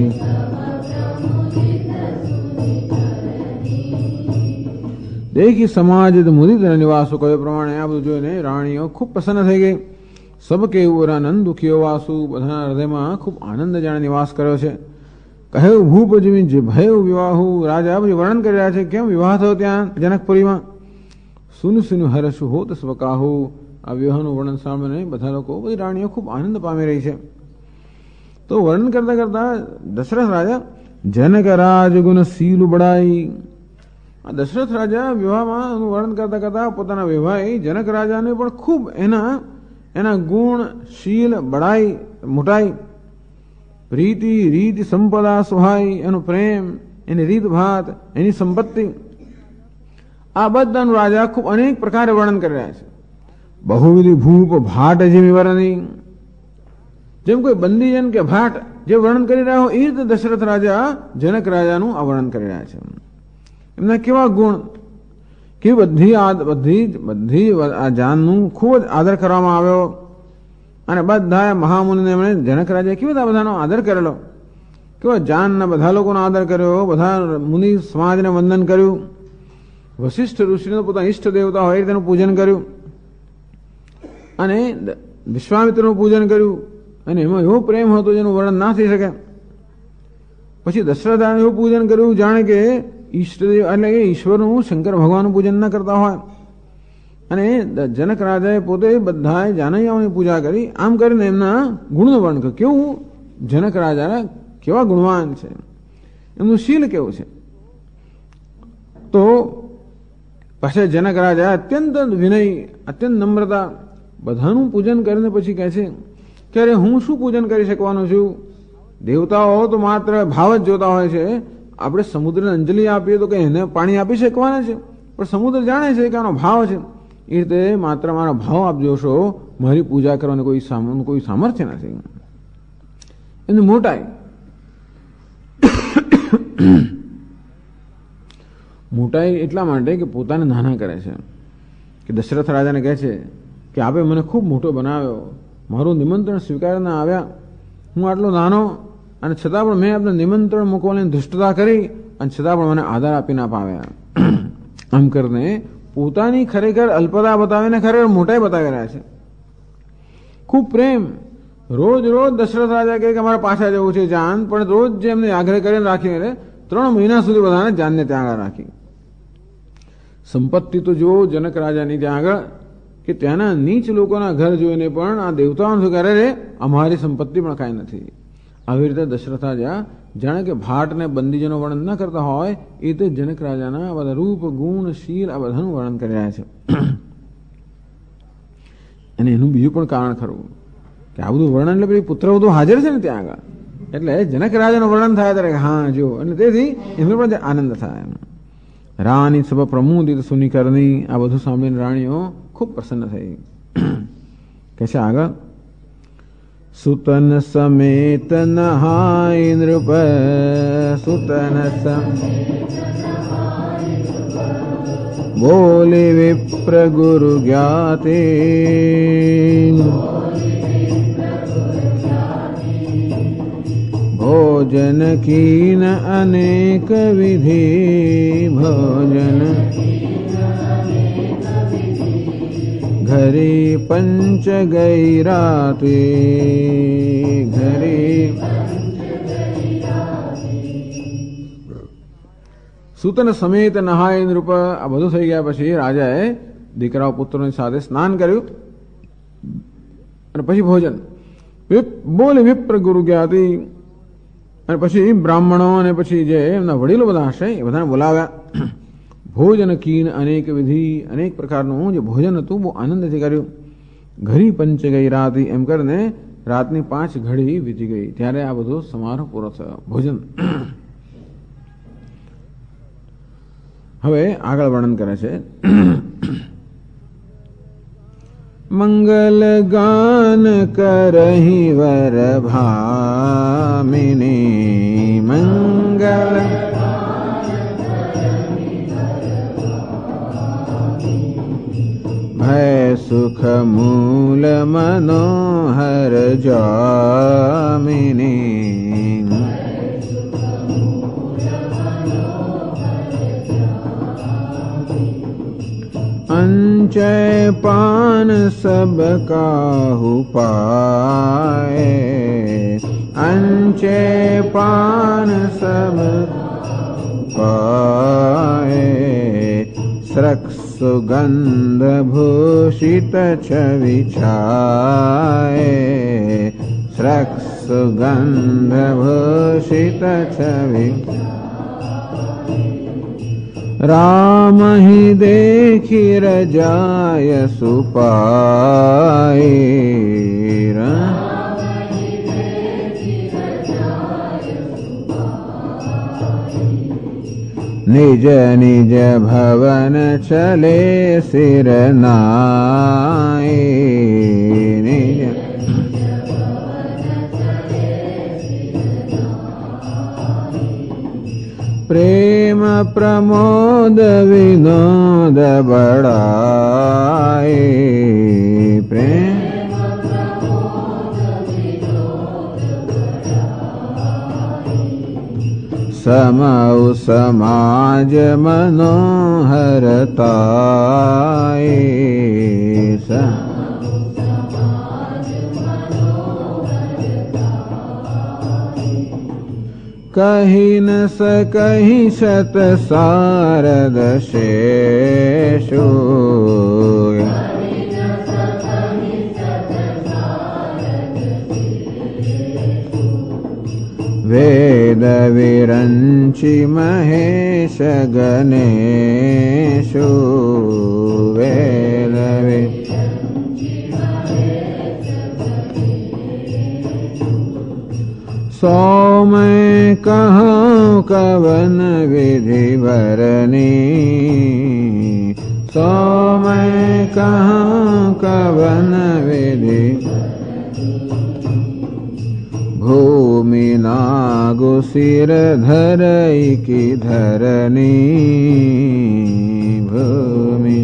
देखी समाज मुदित निवासो कहे प्रमाणे आ बधुं जोईने राणीओ खूब प्रसन्न थई गई सबके उर आनंद दुखियो वासु बधाना हृदयमां खूब आनंद जाणे निवास कर्यो छे कहे भूप जिमि जे भयो विवाहु राजा वर्णन કરી રહ્યા છે કેમ વિવાહ થયો ત્યાં જનકપુરીમાં सुनु सुनु हर्ष होत स्वकाहु आ विवाहનું વર્ણન સાંભળીને બધા લોકો બધી રાણીઓ ખૂબ આનંદ પામી રહી છે તો વર્ણન કરતા કરતા દશરથ રાજા જનક રાજ ગુણ શીલ બડાઈ આ દશરથ રાજા વિવાહમાં વર્ણન કરતા કરતા પોતાના વિવાહી જનક રાજાને પણ ખૂબ એના ગુણ શીલ બડાઈ મોટાઈ પ્રીતિ રીત સંપદા સુહાઈ એનો પ્રેમ એની રીત ભાત એની સંપત્તિ આ બધાનું રાજા ખૂબ અનેક પ્રકારે વર્ણન કરી રહ્યા છે બહુવિધ ભૂપ ભાટ જેવી વર્ણની જેમ કોઈ બંદીજન કે ભાટ જે વર્ણન કરી રહ્યા હોય એ રીતે દશરથ રાજા જનક રાજાનું આ વર્ણન કરી રહ્યા છે એમના કેવા ગુણ કે બધી આ જાનનું ખૂબ જ આદર કરવામાં આવ્યો અને બધા મહામુનિને એમણે જનક રાજાએ કેવી રીતે બધાનો આદર કરેલો કેવા જાનના બધા લોકોનો આદર કર્યો બધા મુનિ સમાજને વંદન કર્યું વશિષ્ઠ ઋષિને પોતાના ઈષ્ટ દેવતા હોય તેનું પૂજન કર્યું અને વિશ્વામિત્રનું પૂજન કર્યું અને એમાં એવો પ્રેમ હતો જેનું વર્ણન ના થઈ શકે પછી દશરથાનું એવું પૂજન કર્યું જાણે કે ઈષ્ટદેવ એટલે કે ઈશ્વરનું શંકર ભગવાનનું પૂજન ન કરતા હોય અને જનક રાજાએ પોતે બધા જાનૈયાઓની પૂજા કરી આમ કરીને એમના ગુણનું વર્ણન કર્યું કેવું જનક રાજા કેવા ગુણવાન છે એમનું શીલ કેવું છે તો પછી જનક રાજા અત્યંત વિનય અત્યંત નમ્રતા બધાનું પૂજન કરીને પછી કહે છે કે અરે હું શું પૂજન કરી શકવાનો છું દેવતાઓ તો માત્ર ભાવ જ જોતા હોય છે આપણે સમુદ્રને અંજલિ આપીએ તો કે એને પાણી આપી શકવાના છે પણ સમુદ્ર જાણે છે કે આનો ભાવ છે એ રીતે માત્ર મારા ભાવ આપ જોશો મારી પૂજા કરવાની કોઈ સામર્થ્ય નથી એની મોટાઈ મોટાઈ એટલા માટે કે પોતાને નાના કરે છે કે દશરથ રાજાને કહે છે કે આપે મને ખૂબ મોટો બનાવ્યો મારું નિમંત્રણ સ્વીકારીને આવ્યા હું આટલો નાનો અને છતાં પણ મેં આપને નિમંત્રણ મૂકવાની ધૃષ્ટતા કરી અને છતાં પણ મને આદર આપી ના પાવ્યા આમ કરીને પોતાની ખરેખર અલ્પતા બતાવીને ખરેખર મોટાઈ બતાવી રહ્યા છે ખૂબ પ્રેમ રોજ રોજ દશરથ રાજા કહે કે અમારે પાછા જવું છે જાન પણ રોજ જે એમને આગ્રહ કરીને રાખીને 3 મહિના સુધી બધાને જાનને ત્યાં આગળ રાખી સંપત્તિ તો જુઓ જનક રાજાની ત્યાં આગળ કે ત્યાંના નીચ લોકોના ઘર જોઈને પણ આ દેવતાઓને શું કરે રે અમારી સંપત્તિ પણ કાંઈ નથી આવી રીતે દશરથ રાજા જાણે કે ભાટ ને બંદીજનો વર્ણન ન કરતા હોય એ રીતે જનક રાજાના બધા રૂપ ગુણ શીલ આ બધાનું વર્ણન કરી રહ્યા છે અને એનું બીજું પણ કારણ ખરું કે આ બધું વર્ણન એટલે પુત્ર બધું હાજર છે ને ત્યાં આગળ એટલે જનક રાજાનું વર્ણન થાય ત્યારે હા જો અને તેથી એમને પણ આનંદ થાય રાણી સભા પ્રમોદિત સુની કરની. આ બધું સાંભળીને રાણીઓ ખૂબ પ્રસન્ન થઈ. કે છે આગળ, સુતન સમેત નહાય નૃપ, સુતન બોલે વિપ્ર ગુરુ જ્ઞાતે, ભોજન કીન અનેક વિધિ, ભોજન ઘરે પંચ ગઈ રાતે, ઘરે સૂતન સમેત નહાય નૃપ. આ બધું થઈ ગયા પછી રાજાએ દીકરાઓ પુત્રોની સાથે સ્નાન કર્યું અને પછી ભોજન. બોલે વિપ્ર ગુરુ જ્ઞાતિ. અને પછી બ્રાહ્મણો અને પછી જે એમના વડીલો બધા હશે એ બધાને બોલાવ્યા. ભોજન કીન અનેક વિધિ, અનેક પ્રકારનું જે ભોજન હતું બહુ આનંદથી કર્યું. ઘડી પંચ ગઈ રાત, એમ કરીને રાતની 5 ઘડી વીતી ગઈ. ત્યારે આ બધો સમારોહ પૂરો થયો. ભોજન હવે આગળ વર્ણન કરે છે. મંગલ ગાન કરહી વર ભામિની, મંગલ ભય સુખ મૂલ મનોહર જામિની, અંચય પાન સબ કાહુ પાય, અંચય પાન સબ પાય, સ્રક સુગંધ ભૂષિત છવિ છાય, સ્રક સુગંધ ભૂષિત છવિ. રામ હિ દેખી રજાય સુપાય, નિજ નિજ ભવન ચલે સિર નાય, નિજ પ્રેમ પ્રમોદ વિનોદ બળાય, પ્રેમ સમૌ સમાજ મનોહરતાય, કહી ન सकहि शत शारद शेषु, वेद विरंचि महेश गणेशु, वेद सौ मैं कहूँ कवन विधि भरनी, सौ मैं कहूँ कवन विधि, भूमि नागु सिर धरई की धरनी, भूमि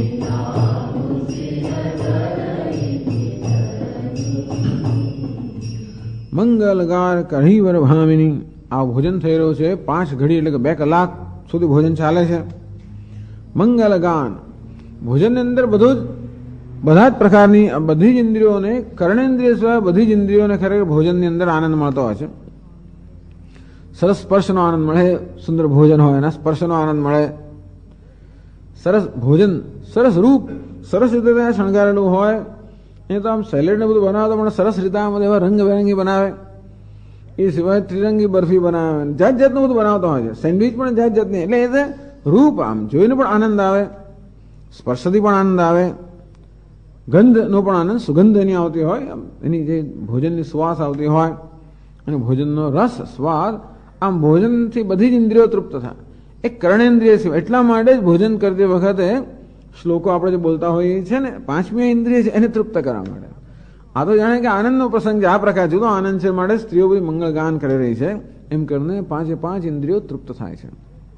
મંગલગાર કઢીવર ભામિની. આ ભોજન થઈ રહ્યું છે 5 ઘડી એટલે કે 2 કલાક સુધી ભોજન ચાલે છે. મંગલગાન ભોજનની અંદર બધું જ બધા જ પ્રકારની બધી જ ઇન્દ્રિયોને, કર્ણેન્દ્રિય સિવાય બધી જ ઇન્દ્રિયોને ખરેખર ભોજનની અંદર આનંદ મળતો હોય છે. સરસ સ્પર્શનો આનંદ મળે, સુંદર ભોજન હોય એના સ્પર્શનો આનંદ મળે, સરસ ભોજન, સરસ રૂપ, સરસ રીતે ત્યાં શણગારેલું હોય. એ તો આમ સેલેડ ને બધું બનાવે તો પણ સરસ રીતે આમ એવા રંગબેરંગી બનાવે. એ સિવાય ત્રિરંગી બરફી બનાવે, જાત જાતનું બધું બનાવતો હોય છે. સેન્ડવિચ પણ જાત જાતની. એટલે એ રૂપ આમ જોઈને પણ આનંદ આવે, સ્પર્શથી પણ આનંદ આવે, ગંધનો પણ આનંદ, સુગંધ એની આવતી હોય, એની જે ભોજનની સુવાસ આવતી હોય અને ભોજનનો રસ સ્વાદ, આમ ભોજનથી બધી જ ઇન્દ્રિયો તૃપ્ત થાય. એક કર્ણેન્દ્રિય છે. એટલા માટે જ ભોજન કરતી વખતે શ્લોકો આપણે જે બોલતા હોઈએ છે ને, પાંચમી ઇન્દ્રિય છે એને તૃપ્ત કરવા માટે. આ તો જાણે કે આનંદનો પ્રસંગ છે, આ પ્રકાર જુદો આનંદ છે માટે સ્ત્રીઓ બધી મંગળગાન કરી રહી છે, એમ કરીને પાંચે પાંચ ઇન્દ્રિયો તૃપ્ત થાય છે.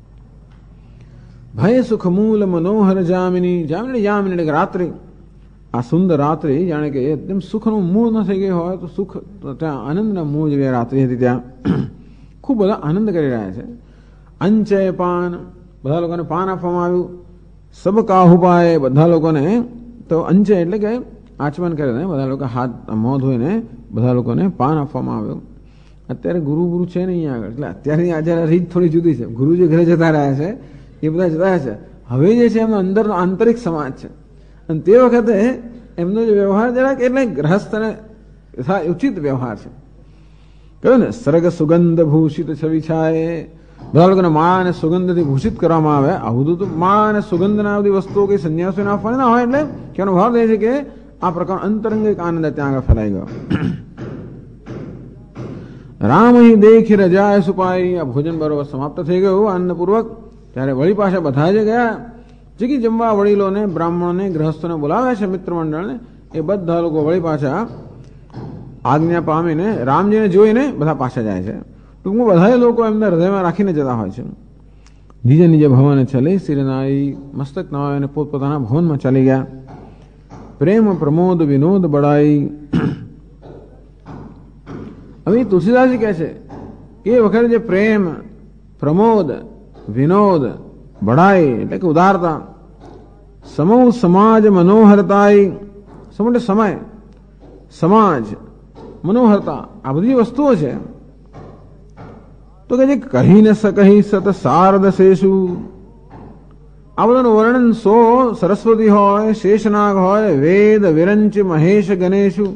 ભય સુખ મૂલ મનોહર જામિની. જામિની એટલે રાત્રિ, આ સુંદર રાત્રિ જાણે કે એકદમ સુખનું મૂળ ન થઈ ગયું હોય તો સુખ ત્યાં આનંદના મૂળ જેવી રાત્રિ હતી. ત્યાં ખૂબ બધા આનંદ કરી રહ્યા છે. અંચય પાન, બધા લોકોને પાન આપવામાં આવ્યું. સબ કાહુપાય, બધા લોકોને તો અંચય એટલે કે આચમન કરીને બધા લોકો હાથ મોં ધોઈને બધા લોકોને પાન આપવામાં આવ્યું. અત્યારે ગુરુ છે ને અહીંયા આગળ, એટલે અત્યારની આજે રીત થોડી જુદી છે. ગુરુ જે ઘરે જતા રહ્યા છે એ બધા જતા રહ્યા છે. હવે જે છે એમનો અંદરનો આંતરિક સમાજ છે, અને તે વખતે એમનો જે વ્યવહાર જરાક એટલે ગ્રહસ્થને ઉચિત વ્યવહાર છે. કહ્યું ને, સરગ સુગંધ ભૂષિત છવિ છાય, બધા લોકોને માળા અને સુગંધથી ભૂષિત કરવામાં આવે. આવું તો માળા અને સુગંધના બધી વસ્તુઓ કઈ સંન્યાસીઓને આપવાની ના હોય. એટલે કેનો ભાવ થાય છે કે આ પ્રકાર અંતરંગિક આનંદ ત્યાં આગળ ફેલાઈ ગયો. રામ અહીં દેખી રજાય સુપાઈ. આ ભોજન બરોબર સમાપ્ત થઈ ગયું આનંદપૂર્વક. ત્યારે વળી પાછા બધા જ ગયા જગી જમવા. વડીલોને, બ્રાહ્મણોને, ગ્રહસ્થોને બોલાવ્યા છે, મિત્ર મંડળને. એ બધા લોકો વળી પાછા આજ્ઞા પામીને રામજીને જોઈને બધા પાછા જાય છે. ટૂંકમાં બધા લોકો એમના હૃદયમાં રાખીને જતા હોય છે. નીજે નીજે ભવને ચલે શિરનાઈ. મસ્તક નવાઈને પોતપોતાના ભવનમાં ચાલી ગયા. પ્રેમ પ્રમોદ વિનોદ બડાઈ. હવે તુલસીદાસજી કહે છે કે એ વખતે જે પ્રેમ, પ્રમોદ, વિનોદ, બડાઈ એટલે કે ઉદારતા, સમૂહ સમાજ મનોહરતાઈ. સમ એટલે સમય, સમાજ, મનોહરતા, આ બધી વસ્તુઓ છે. તો કે જે કહી ન શકહી સત શારદ શેષુ. આ બધાનું વર્ણન સો સરસ્વતી હોય, શેષનાગ હોય, વેદ વિરંચ મહેશ ગણેશુ.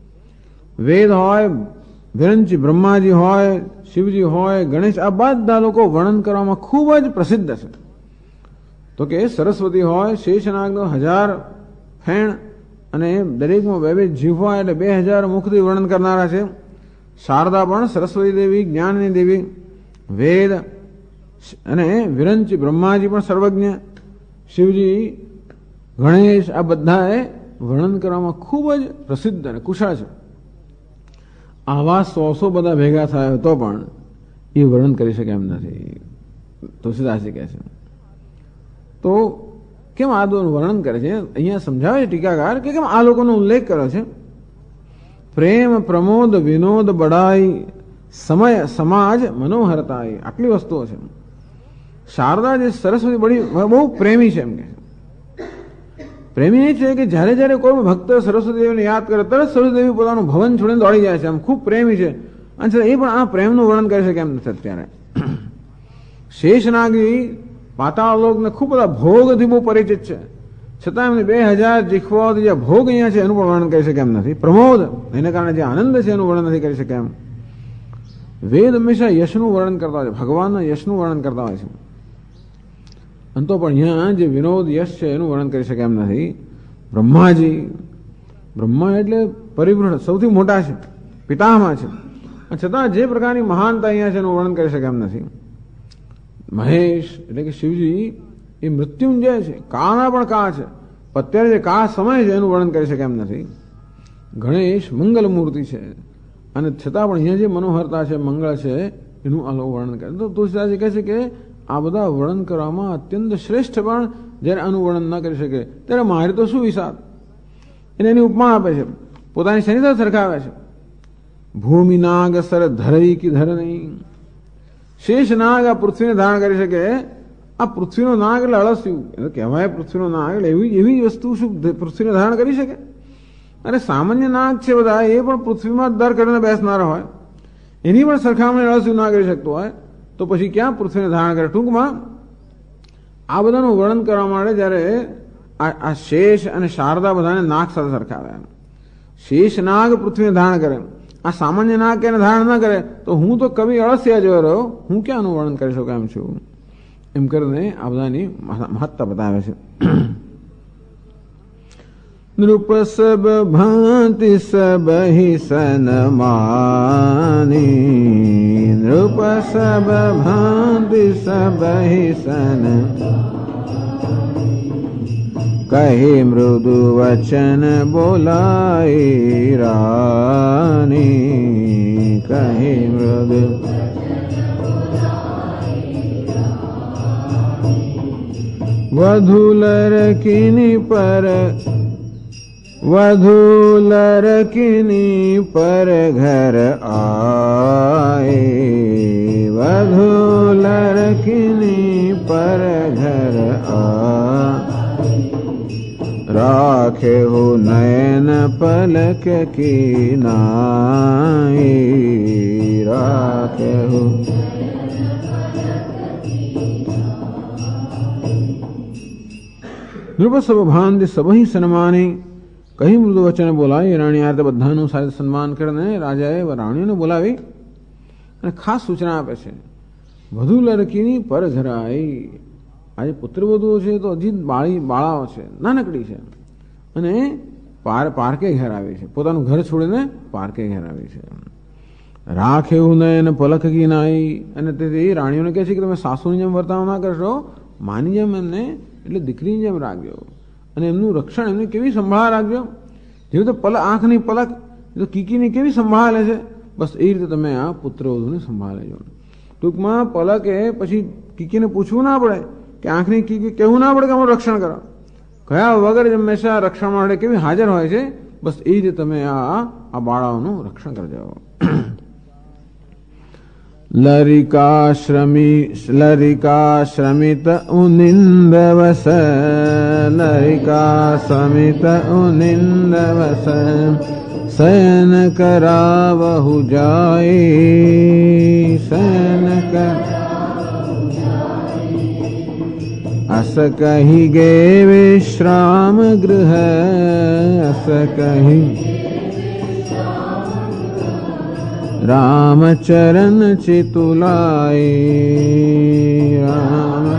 વેદ હોય, વિરંચી બ્રહ્માજી હોય, શિવજી હોય, ગણેશ, આ બધા લોકો વર્ણન કરવામાં ખૂબ જ પ્રસિદ્ધ છે. તો કે સરસ્વતી હોય, શેષનાગનો 1000 ફેણ અને દરેકમાં 2 જીવ હોય એટલે 2000 મુખથી વર્ણન કરનારા છે. શારદા પણ સરસ્વતી દેવી, જ્ઞાનની દેવી. વેદ અને વિરંચી બ્રહ્માજી પણ સર્વજ્ઞ, શિવજી, ગણેશ, આ બધાએ વર્ણન કરવામાં ખૂબ જ પ્રસિદ્ધ અને કુશળ છે. આવા 100 બધા ભેગા થાય તો પણ એ વર્ણન કરી શકે એમ નથી. તુલસીદાસજી કહે છે. તો કેમ આ દોનું વર્ણન કરે છે અહીંયા સમજાવે છે ટીકાકાર કે કેમ આ લોકોનો ઉલ્લેખ કર્યો છે. પ્રેમ, પ્રમોદ, વિનોદ, બડાઈ, સમય, સમાજ, મનોહરતાઈ, આટલી વસ્તુઓ છે. શારદા જે સરસ્વતી બહુ પ્રેમી છે. એમ કે પ્રેમી એ છે કે જ્યારે જ્યારે કોઈ ભક્ત સરસ્વતી દેવીને યાદ કરે તરત સરસ્વતી દેવી પોતાનું ભવન છોડીને દોડી જાય છે. આમ ખૂબ પ્રેમી છે. અને એ પણ આ પ્રેમનું વર્ણન કરી શકે એમ નથી અત્યારે. શેષનાગી પાતાળલોકને ખૂબ બધા ભોગથી બહુ પરિચિત છે, છતાં એમને 2000 જીખવાથી જે ભોગ અહીંયા છે એનું પણ વર્ણન કરી શકે એમ નથી. પ્રમોદ, એને કારણે જે આનંદ છે એનું વર્ણન નથી કરી શકે એમ. વેદ હંમેશા યશનું વર્ણન કરતા હોય છે, ભગવાનના યશનું વર્ણન કરતા હોય છે. અને તો પણ અહીંયા જે વિનોદ યશ છે એનું વર્ણન કરી શકે એમ નથી. બ્રહ્માજી, બ્રહ્મા એટલે પરિપૂર્ણ, સૌથી મોટા છે, પિતામહ છે. છતાં જે પ્રકારની મહાનતા અહીંયા છે એનું વર્ણન કરી શકે એમ નથી. મહેશ એટલે કે શિવજી એ મૃત્યુંજય છે, કાળના પણ કા છે. અત્યારે જે કા સમય છે એનું વર્ણન કરી શકે એમ નથી. ગણેશ મંગલ મૂર્તિ છે, અને છતાં પણ અહીંયા જે મનોહરતા છે, મંગળ છે, એનું આ લોકો વર્ણન કરે. તો તુલસીદાસજી કહે છે કે આ બધા વર્ણન કરવામાં અત્યંત શ્રેષ્ઠ પણ જ્યારે આનું વર્ણન ન કરી શકે ત્યારે મારે તો શું વિષાદ. એને એની ઉપમા આપે છે, પોતાની શેની સાથે સરખાવે છે. ભૂમિ નાગ સર ધરઈ કી ધર નહીં. શેષ નાગ આ પૃથ્વીને ધારણ કરી શકે. આ પૃથ્વીનો નાગ એટલે અળસિયું એટલે કહેવાય. પૃથ્વીનો નાગ એટલે એવી વસ્તુ શું પૃથ્વીને ધારણ કરી શકે? અને સામાન્ય નાગ છે બધા, એ પણ પૃથ્વીમાં દર કરીને બેસનારા હોય, એની પણ સરખામણી અળસિયું ના કરી શકતો હોય, તો પછી ક્યાં પૃથ્વીને ધારણ કરે? ટૂંકમાં આ બધાનું વર્ણન કરવા માટે જ્યારે આ શેષ અને શારદા બધાને નાગ સાથે સરખાવે. શેષ નાગ પૃથ્વીને ધારણ કરે, આ સામાન્ય નાગ એને ધારણ ના કરે, તો હું તો કવિ અળસિયા જોયો રહ્યો, હું ક્યાંનું વર્ણન કરી શકું એમ છું. એમ કરીને આ બધાની મહત્તા બતાવે છે. नृप सब भांति सब ही सनमानी, नृप सब भांति सब ही सन, कही मृदु वचन बोलाई रानी, कही मृदु वधूलर किनी पर, वधूलर किनी पर घर आए, वधूलर किनी पर घर आ, राखे हो नयन पलक की नाई, राखे हो नृप सब भांति सबही सन्मानी, कही मृदु वचन बोलाવી રાણી આરતે બધાનું સાથે સન્માન કરીને રાજાએ રાણીઓને બોલાવી અને ખાસ સૂચના આપે છે. વધુ લડકીની પર જરાઈ, આજે પુત્રવધુઓ છે તો હજી બાળાઓ છે, નાનકડી છે અને પારકે ઘેર આવી છે, પોતાનું ઘર છોડીને પારકે ઘેર આવી છે. રાખ એવું નયન પલક કી નાઈ, અને તેથી રાણીઓને કહે છે કે તમે સાસુની જેમ વર્તાવ ના કરશો, માની જેમ એમને એટલે દીકરીની જેમ રાખજો અને એમનું રક્ષણ એમને કેવી સંભાળ રાખજો, જેવી તો આંખની પલક તો કીકીની કેવી સંભાળ લે છે, બસ એ રીતે તમે આ પુત્રવધુને સંભાળ લેજો. ટૂંકમાં પલકે પછી કીકીને પૂછવું ના પડે કે આંખની કીકી કહેવું ના પડે કે અમારું રક્ષણ કરો, કયા વગર હંમેશા રક્ષણ માટે કેવી હાજર હોય છે, બસ એ રીતે તમે આ બાળાઓનું રક્ષણ કરજો. લરિકાશ્રમિત ઉનિંદવસ, લરિકાશ્રમિત ઉનિંદવસ, શયન કરાવહુ જાય, શયન અસ કહી ગે વિશ્રામ ગૃહ, અસ કહી રામચરણ ચિતુલાય, રામ.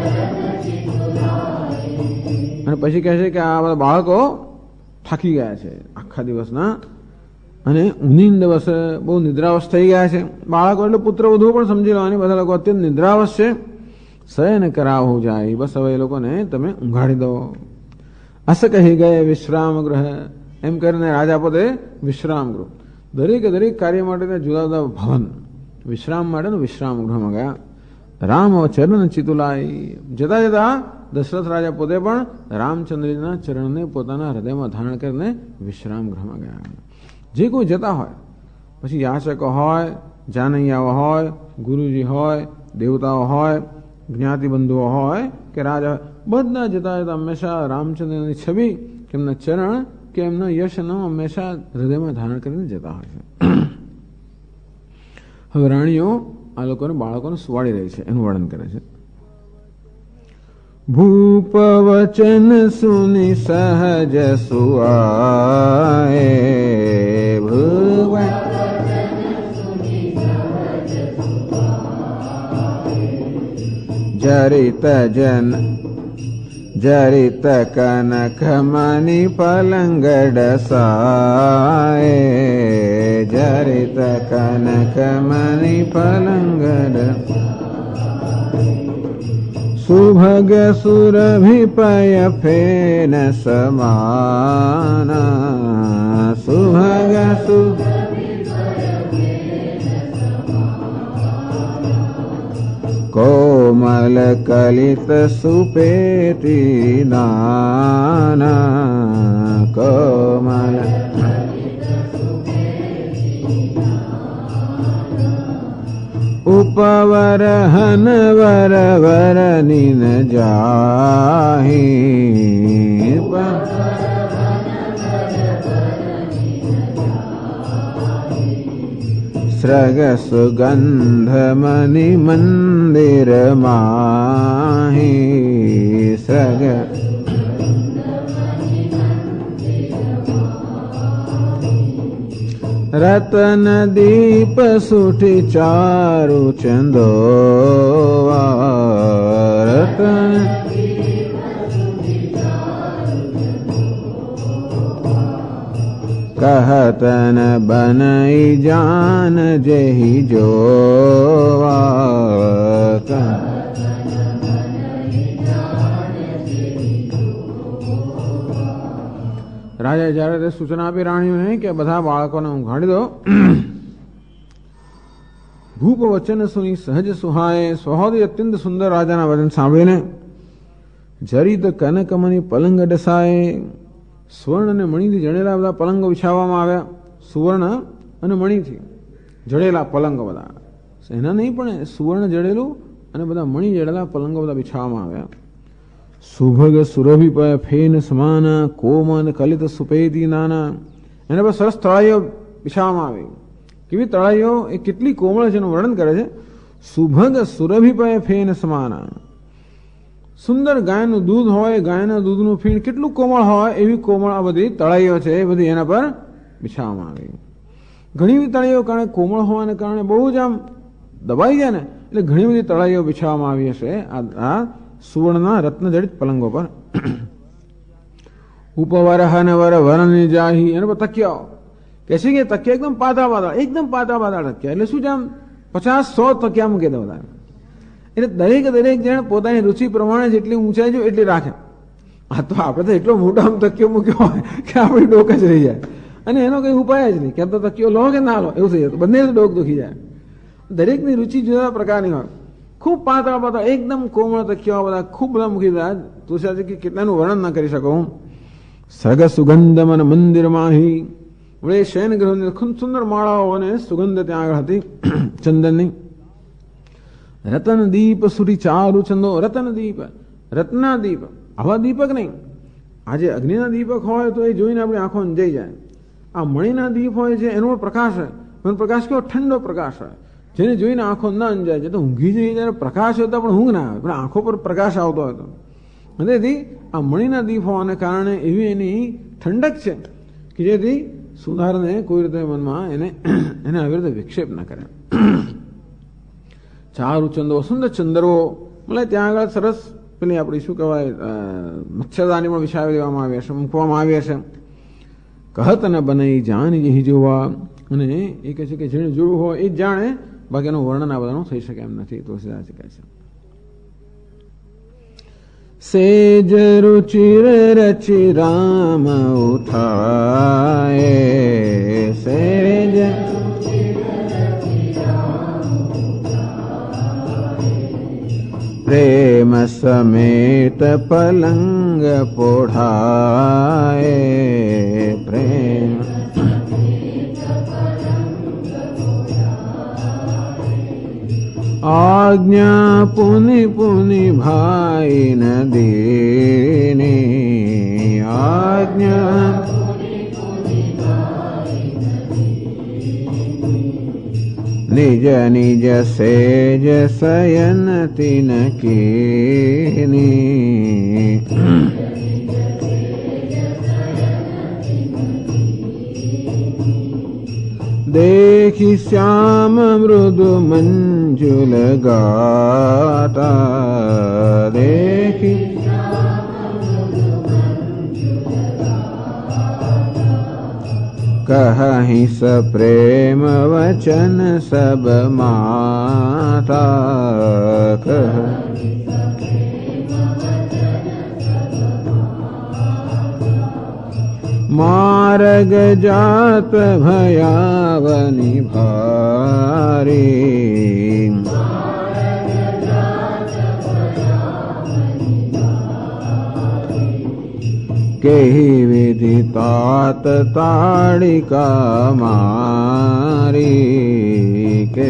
અને પછી કહે છે કે આ બધા બાળકો થાકી ગયા છે આખા દિવસના અને ઉનિંદ દિવસ બહુ નિદ્રાવશ થઈ ગયા છે. બાળકો એટલે પુત્ર વધુ પણ સમજી લેવાની, બધા લોકો અત્યંત નિદ્રાવશ છે. શયન કરાવવું જાય, બસ હવે એ લોકોને તમે ઊંઘાડી દો. અસ કહી ગયે વિશ્રામ ગૃહ, એમ કરીને રાજા પોતે વિશ્રામ ગૃહ, દરેકે દરેક કાર્ય માટે જુદા જુદા ભવન, વિશ્રામ માટેનું વિશ્રામ ગૃહમાં ગયા. રામ ચરણ ચિતુલાય, જતા જતા દશરથ રાજા પોતે પણ રામચંદ્રના ચરણને પોતાના હૃદયમાં ધારણ કરીને વિશ્રામ ગૃહમાં ગયા. જે કોઈ જતા હોય, પછી યાચકો હોય, જાનૈયાઓ હોય, ગુરુજી હોય, દેવતાઓ હોય, જ્ઞાતિબંધુઓ હોય કે રાજા હોય, બધા જતા જતા હંમેશા રામચંદ્રની છબી કે એમના ચરણ કે એમના યશનો હંમેશા હૃદયમાં ધારણ કરીને જતા હોય છે. હવે રાણીઓ આ લોકોને બાળકોને સુવાડી રહી છે, એનું વર્ણન કરે છે. ભૂપ વચન સુની સહજ સુઆએ, ભૂપ જરિત જન જરિત કનક મની પલંગડ સાએ, જરિત કનક મની પલંગડ સુભગ સુરભિપય ફેન સમાના, સુભગ કોમલ કલિત સુપેતી નાના, કોમલ ઉપવર હનવર વર નિન જાહી, સ્રગ સુગંધ મની મંદિર માહી, સ્રગ રતન દીપ સુઠી ચારુ ચંદોવા, રતન कहत न बनई जान जेहि जोवा। રાજા જ્યારે સૂચના આપી રાણીઓને કે બધા બાળકોને ઊંઘાડી દો. ભૂપ વચન સુની સહજ સુહાય. સ્વહોદય અત્યંત સુંદર રાજાના વચન સાંભળીને જરિત કનકમની પલંગ ડસાય. સુવર્ણ અને મણીથી જડેલા બધા પલંગો વિછાવવામાં આવ્યા. સુવર્ણ અને મણીથી જડેલા પલંગો બધા, એના નહીં પણ સુવર્ણ જડેલું અને બધા મણી જડેલા પલંગો બધા વિછાવવામાં આવ્યા. સુભગ સુરભિપય ફેન સમાન કોમન કલિત સુપેદી નાના. એના પર સરસ તળાઈઓ વિછાવવામાં આવી. કેવી તળાઈઓ, એ કેટલી કોમળ છે એનું વર્ણન કરે છે. સુભગ સુરભિપય ફેન સમાન, સુંદર ગાયનું દૂધ હોય, ગાયના દૂધનું ફીણ કેટલું કોમળ હોય એવી કોમળ આ બધી તળાઈઓ છે, એ બધી એના પર વિછાવવામાં આવી. ઘણી બધી તળાઈઓ કારણ કોમળ હોવાને કારણે બહુ જ આમ દબાઈ જાય ને, એટલે ઘણી બધી તળાઈઓ વિછાવવામાં આવી હશે આ સુવર્ણના રત્નજડિત પલંગો પર. ઉપવરહન વર વરની જાહી. એના પર તકિયાઓ કે છે કે તકિયા એકદમ પાતળા પાતળા, એકદમ પાતળા પાતળા તકિયા, એટલે શું છે આમ 50-100 તકિયા મૂકી દે બધા. એટલે દરેક જણ પોતાની રુચિ પ્રમાણે જેટલી ઊંચાઈ જો એટલી રાખે. આ તો આપણે તો એટલો મોટો આમ તકિયો મૂક્યો હોય કે આપણી ડોક જ રહી જાય, અને એનો કઈ ઉપાય જ નહીં. કેમ તો તકિયો લો કે ના લો એવું થઈ જાય, બંને ડોક દુખી જાય. દરેકની રુચિ જુદા પ્રકારની હોય. ખૂબ પાતળા પાતળા એકદમ કોમળ તકિયા બધા ખૂબ બધા મૂકી દીધા. તુલસીદાસ કે કેટલાનું વર્ણન ના કરી શકું. સગ સુગંધ મન મંદિર માહી. વળે શયન ગૃહની ખૂબ સુંદર માળાઓ અને સુગંધ ત્યાં આગળ હતી ચંદનની. રતન દીપ સુરી ચારુ ચંદો. રતન દીપ, રત્ના દીપ, આવા દીપક નહીં. આજે અગ્નિના દીપક હોય તો એ જોઈને આપણી આંખો અંજાઈ જાય. આ મણીના દીપ હોય છે એનો પ્રકાશ હોય, એનો પ્રકાશ કેવો ઠંડો પ્રકાશ હોય, જેને જોઈને આંખો ના અંજાય છે. તો ઊંઘી જઈએ ત્યારે પ્રકાશ હોય તો પણ ઊંઘ ના આવે, પણ આંખો પર પ્રકાશ આવતો હોય તો. તેથી આ મણીના દીપ હોવાને કારણે એવી એની ઠંડક છે કે જેથી સુધારને કોઈ રીતે મનમાં એને આવી રીતે વિક્ષેપ ના કરે. ચારુ ચંદો, સુંદર ચંદરો, એટલે ત્યાં આગળ સરસ પેલી આપણી શું કહેવાય મચ્છરદાની પણ વિછાવી દેવામાં આવી હશે, મૂકવામાં આવી હશે. કહત ન બનઈ જાની જેહી જોવા. અને એ કહે છે કે જેને જોયું હોય એ જ જાણે, બાકી એનું વર્ણન આ બધાનું થઈ શકે એમ નથી. તુલસીદાસ કહે છે સેજ રુચિર રચિ રામ ઉઠાય. સેજ પ્રેમ સમેત પલંગ પોઢાય. પ્રેમ આજ્ઞા પુનિ પુનિ ભાઈ નદીની. આજ્ઞા નિજ નિજ સેજ શયન તિનકીની. દેખી શ્યામ મૃદુ મંજુલ ગાતા. દેખી કહી સ પ્રેમ વચન સબ માતા. કહ માર્ગ જાત ભયાવની ભારી. કેહી વિધિ તાત તાડિકા મારી. કે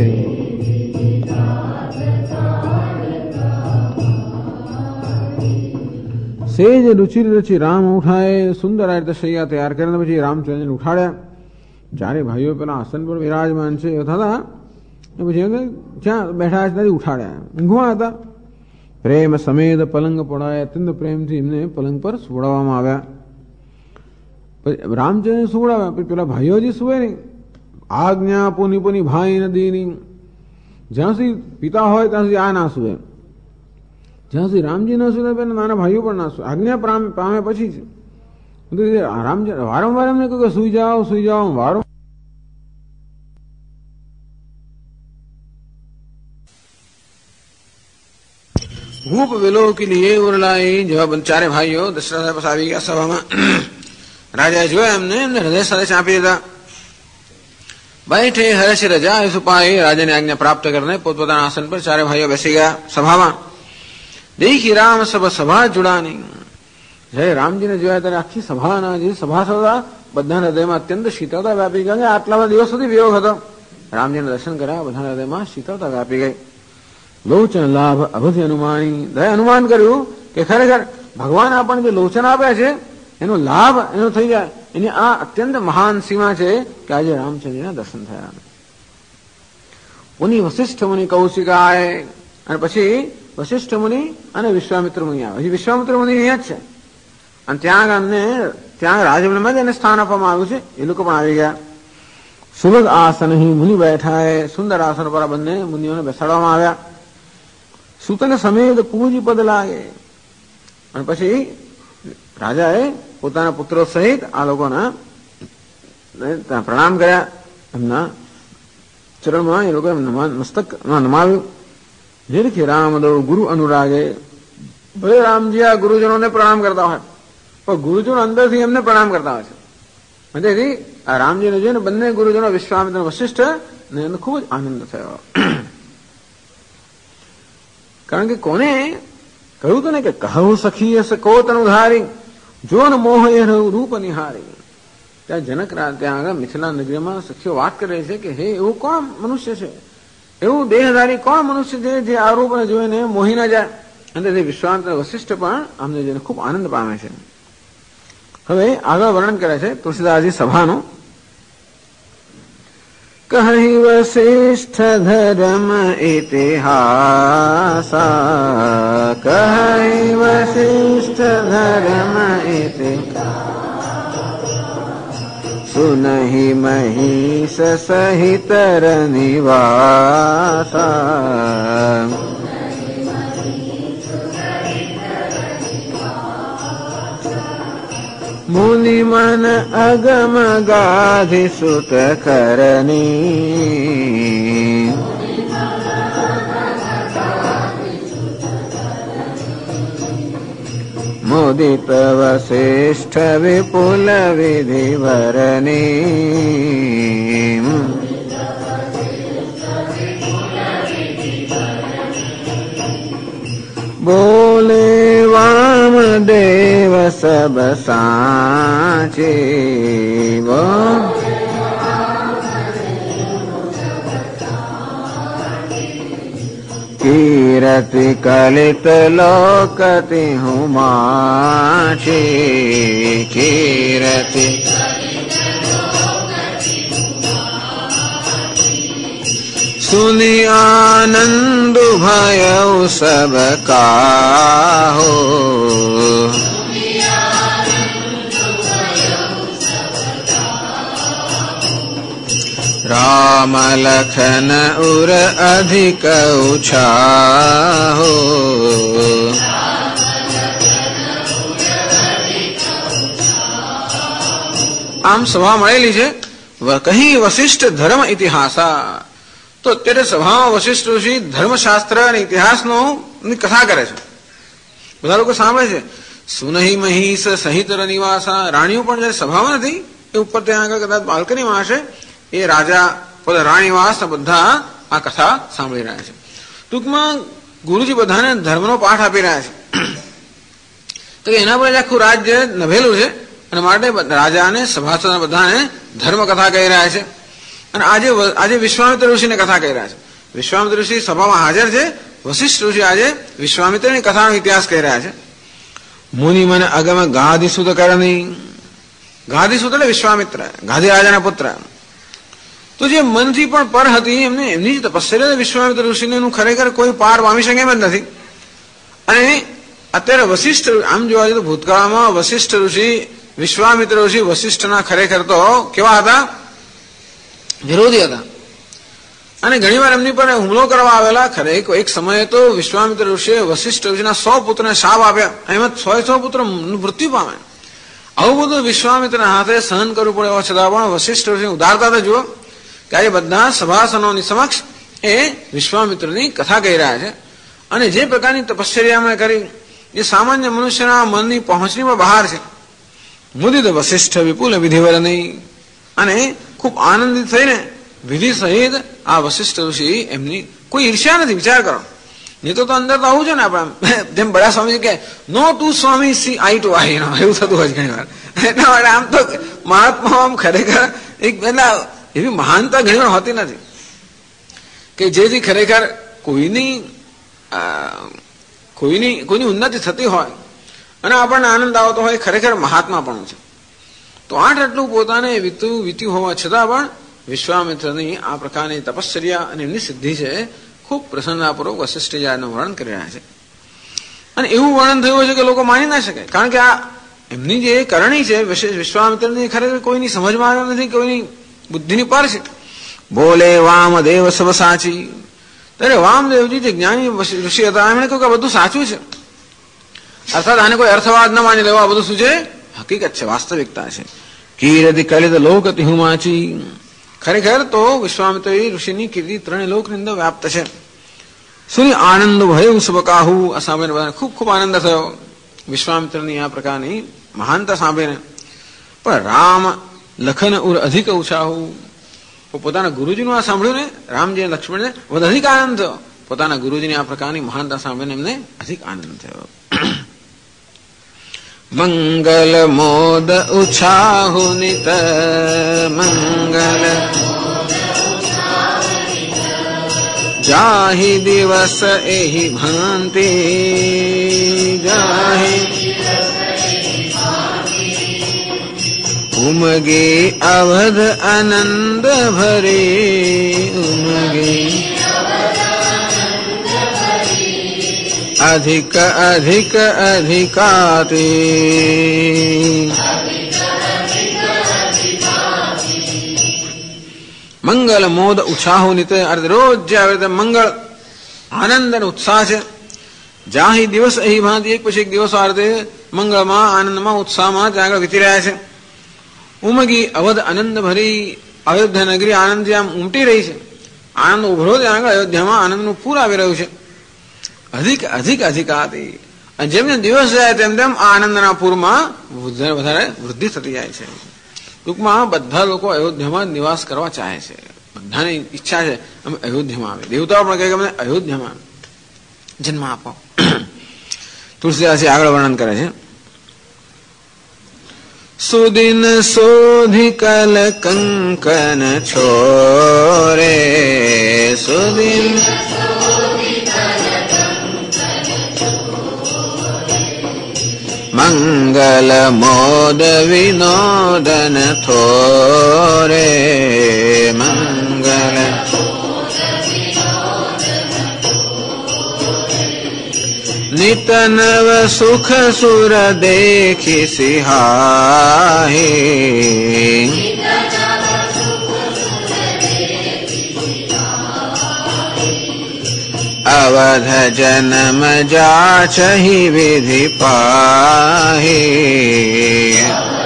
સેજ રુચિર રચી રામ ઉઠાય. સુંદર આ રીતે શૈયા તૈયાર કરીને પછી રામચંદ્રને ઉઠાડ્યા. જ્યારે ભાઈઓ પેલા આસન પર વિરાજમાન છે એ થતા એ પછી જ્યાં બેઠા છે ત્યાંથી ઉઠાડ્યા. ઊંઘવા હતા. પ્રેમ સમેત પલંગ પડાય. અત્યંત પ્રેમથી એમને પલંગ પર સુવડાવવામાં આવ્યા. રામચંદ્રને સુવડાવ્યા. પછી પેલા ભાઈઓ હજી સુવે નહીં. આજ્ઞા પુની પુની ભાઈ નદીની. જ્યાં સુધી પિતા હોય ત્યાં સુધી આ ના સુવે. જ્યાં સુધી રામજી ના સુવે પેલા નાના ભાઈઓ પણ ના સુવે. આજ્ઞા પામે પછી જ આરામ વારંવાર એમને કહ્યું કે સુઈ જાઓ વારંવાર ભૂપ વિલોકી લીએ ઉરલાઈ જેવા ચારે ભાઈઓ દશરથ પાસે આવી ગયા સભામાં. રાજાએ જોયા એમને હૃદય સાથે ચાંપી દીધા. बैठे हर्ष रजा सुपाए राजा ने आज्ञा प्राप्त करने पोतपोताना आसन पर चारे भाइयों बेसी गया सभाમાં. देखी राम सब सभा जुड़ानी. જય રામજીને જોયા ત્યારે આખી સભાના જે સભાસદો બધા હૃદયમાં અત્યંત શીતળતા વ્યાપી ગઈ. આટલા બધા દિવસ સુધી વિયોગ હતો. રામજીને દર્શન કર્યા બધા હૃદયમાં શીતળતા વ્યાપી ગઈ. લોચન લાભ અવધિ અનુમાની. દયા અનુમાન કર્યું કે ખરેખર ભગવાન આપણને જે લોચન આપ્યા છે એનો લાભ એનો થઈ જાય. એની આ અત્યંત મહાન સીમા છે કે આજે રામચંદ્રના દર્શન થયા. મુનિ વશિષ્ઠ મુનિ કૌશિકાય. અને પછી વશિષ્ઠ મુનિ અને વિશ્વામિત્ર મુનિ આવે. હજી વિશ્વામિત્ર મુનિ અહીંયા જ છે અને ત્યાં રાજમહેલમાં જ એને સ્થાન આપવામાં આવ્યું છે. એ લોકો પણ આવી ગયા. સુલભ આસન મુનિ બેઠા હે. સુંદર આસન પર બંને મુનિઓને બેસાડવામાં આવ્યા. સૂતને સમેત પૂજી પદ લાગે. અને પછી રાજાએ પોતાના પુત્રો સહિત આ લોકોના પ્રણામ કર્યા. એમના ચરણમાં એ લોકો મસ્તક નમાવ્યું. જેથી રામદો ગુરુ અનુરાગે. ભલે રામજી આ ગુરુજનોને પ્રણામ કરતા હોય પણ ગુરુજનો અંદરથી એમને પ્રણામ કરતા હોય છે. તેથી આ રામજીને જોઈને બંને ગુરુજનો વિશ્વામિત્ર વશિષ્ઠ ને એમને ખૂબ જ આનંદ થયો. કારણ કે કોને કહ્યું હતું ને કે કહું સખી કો તનુ ધારી જો ન મોહ એ રૂપ નિહારી. ત્યાં જનક ત્યાં આગળ મિથિલા નગરીમાં સખીઓ વાત કરે છે કે હે એવું કોણ મનુષ્ય છે, એવું દેહધારી કોણ મનુષ્ય છે જે આ રૂપને જોઈને મોહી ના જાય. અને તે વિશ્વામિત્ર વશિષ્ઠ પણ અમને જોઈને ખૂબ આનંદ પામે છે. હવે આગળ વર્ણન કરે છે તુલસીદાસજી સભાનું. કહી વશિષ્ઠ ધર્મ ઇતિહાસા. કહી વશિષ્ઠ ધર્મ ઇતિહાસ. સુનહિ મહિષ સહિત નિવાસા. મુનિ મન અગમ ગાધિ સુત કરણી. મુદિત વશિષ્ઠ વિપુલ વિધિવરણી. બોલે વામદેવ સબ સાચી. કીરતિ કલિત લોકતિ હુમાછી. કીરતિ સુની આનંદ ભયઉ સબ કાહો. રામ લખન ઉર અધિક ઉછાહો. આમ સભા મળેલી છે. કહી વશિષ્ઠ ધર્મ ઇતિહાસા. તો અત્યારે સભામાં વશિષ્ઠ ઋષિ ધર્મશાસ્ત્ર અને ઇતિહાસનો કથા કરે છે. બધા લોકો સાંભળે છે. સુનહિ મહિષ સહિત નિવાસા. રાણીઓ પણ જયારે સભામાં નથી એ ઉપર ત્યાં આગળ કદાચ બાલ્કનીમાં હશે. એ રાજા રાણીવાસ બધા આ કથા સાંભળી રહ્યા છે. ટૂંકમાં ગુરુજી બધાને ધર્મનો પાઠ આપી રહ્યા છે. તો એના પર આખું રાજ્ય નભેલું છે અને માટે રાજાને સભાસદ બધાને ધર્મ કથા કહી રહ્યા છે. અને આજે વિશ્વામિત્ર ઋષિને કથા કહી રહ્યા છે. વિશ્વામિત્ર ઋષિ સભામાં હાજર છે. વશિષ્ઠ ઋષિ આજે વિશ્વામિત્રની કથાનો ઇતિહાસ કહી રહ્યા છે. મુનિ મન અગમ ગાધિસુત કરણી. ગાધિસુત એટલે વિશ્વામિત્ર, ગાધિ રાજાના પુત્ર. તો જે મનથી પણ પર હતી એમની જ તપસ્યા વિશ્વામિત્ર ઋષિને ખરેખર કોઈ પાર પામી શકે એમ જ નથી. અને અત્યારે વશિષ્ઠ આમ જોવા જઈએ તો ભૂતકાળમાં વશિષ્ઠ ઋષિ વિશ્વામિત્ર ઋષિ વશિષ્ઠના ખરેખર તો કેવા હતા? વિરોધી હતા. અને ઘણીવાર એમની પર હુમલો કરવા આવેલા. એક સમયે તો વિશ્વામિત્ર ઋષિએ વશિષ્ઠ ઋષિના 100 પુત્રને શાપ આપ્યા. એમાં 100 પુત્ર મૃત્યુ પામે. આવું બધું વિશ્વામિત્રના હાથે સહન કરવું પડે છતાં પણ વશિષ્ઠ ઋષિની ઉદારતા જુઓ કે આ બધા સભાસનોની સમક્ષ એ વિશ્વામિત્રની કથા કહી રહ્યા છે અને જે પ્રકારની તપશ્ચર્યા મેં કરી એ સામાન્ય મનુષ્યના મનની પહોંચણીમાં બહાર છે. મુદિત વશિષ્ઠ વિપુલ વિધિવર નહીં અને ખૂબ આનંદિત થઈને વિધિ સહિત આ વશિષ્ઠ ઋષિ એમની કોઈ ઈર્ષ્યા નથી. વિચાર કરો, નહીં તો અંદર તો આવું છે ને આપણે જેમ બડા સ્વામી કે નો ટુ સ્વામી સી આઈ ટુ આઈ, એવું થતું હોય ઘણી વાર. એટલા માટે આમ તો મહાત્મા આમ ખરેખર એક પેલા એવી મહાનતા ઘણી વાર હોતી નથી કે જેથી ખરેખર કોઈની ઉન્નતિ થતી હોય અને આપણને આનંદ આવતો હોય, ખરેખર મહાત્મા પણ છે. તો આટલું પોતાને વીત્યું હોવા છતાં પણ વિશ્વામિત્રની આ પ્રકારની તપશ્ચર્યા અને એમની સિદ્ધિ છે ખૂબ પ્રસન્નતાપૂર્વક વશિષ્ઠજીનું વર્ણન કરી રહ્યા છે. અને એવું વર્ણન થયું છે કે લોકો માની ના શકે, કારણ કે આ એમની જે કરણી છે વિશ્વામિત્રની ખરેખર કોઈની સમજમાં આવ્યા નથી, કોઈની બુદ્ધિની પર છે. બોલે વામદેવ સબ સાચી. ત્યારે વામદેવજી જે જ્ઞાની ઋષિ હતા એમણે કહ્યું કે બધું સાચું છે, અર્થાત આને કોઈ અર્થવાદ ન માની લેવો, આ બધું શું છે? હકીકત છે, વાસ્તવિકતા છે. કીર્તિ કલિત લોકતિ હુમાચી. ખરેખર તો વિશ્વામિત્ર ઋષિની કીર્તિ ત્રણેય લોકની અંદર વ્યાપ્ત છે. સૂર્ય આનંદ ભયું સબકાહુ. આ સાંભળીને ખૂબ ખૂબ આનંદ થયો વિશ્વામિત્રની આ પ્રકારની મહાનતા સાંભળીને. પણ રામ લખન ઉર અધિક ઉત્સાહુ. પોતાના ગુરુજીનું આ સાંભળ્યું ને રામજી લક્ષ્મણને વધુ અધિક આનંદ થયો. પોતાના ગુરુજીની આ પ્રકારની મહાનતા સાંભળીને એમને અધિક આનંદ થયો. મંગલ મોદ ઉછાહુ નિત મંગલ જાહી દિવસ એહી ભાંતિ જાહી ઉમગે અવધ આનંદ ભરે ઉમગે અધિક અધિક અધિકાતે. મંગલ મોદ ઉત્સાહો નિત્ય અર્થ રોજ જે આવે તે મંગળ આનંદ અને ઉત્સાહ છે. જાહી દિવસ અહીં ભાંતિ, એક પછી એક દિવસો આ રીતે મંગળમાં આનંદમાં ઉત્સાહમાં ત્યાં આગળ વીતી રહ્યા છે. ઉમગી અવધ આનંદ ભરી. અયોધ્યા નગરી આનંદથી આમ ઉમટી રહી છે. આનંદ ઉભરો ત્યાં આગળ અયોધ્યામાં આનંદનું પૂર આવી રહ્યું છે. અધિક અધિક અધિકાતી. અને જેમ જેમ દિવસ જાય તેમ તેમ આનંદના પૂરમાં વધારે વૃદ્ધિ થતી જાય છે. ટૂંકમાં બધા લોકો અયોધ્યામાં નિવાસ કરવા ચાહે છે. બધાની ઈચ્છા છે અમે અયોધ્યામાં આવે. દેવતાઓ પણ કહે કે અમને અયોધ્યામાં જન્મ આપો. તુલસીદાસજી આગળ વર્ણન કરે છે. સુદિન શોધિ કલ કંકન છોરે સુદિન મંગલ મોદ વિનોદન થોરે મંગલ નિત નવ સુખ સુર દેખી સિહાહી અવધ જન્મ જાચહી વિધિ પાહી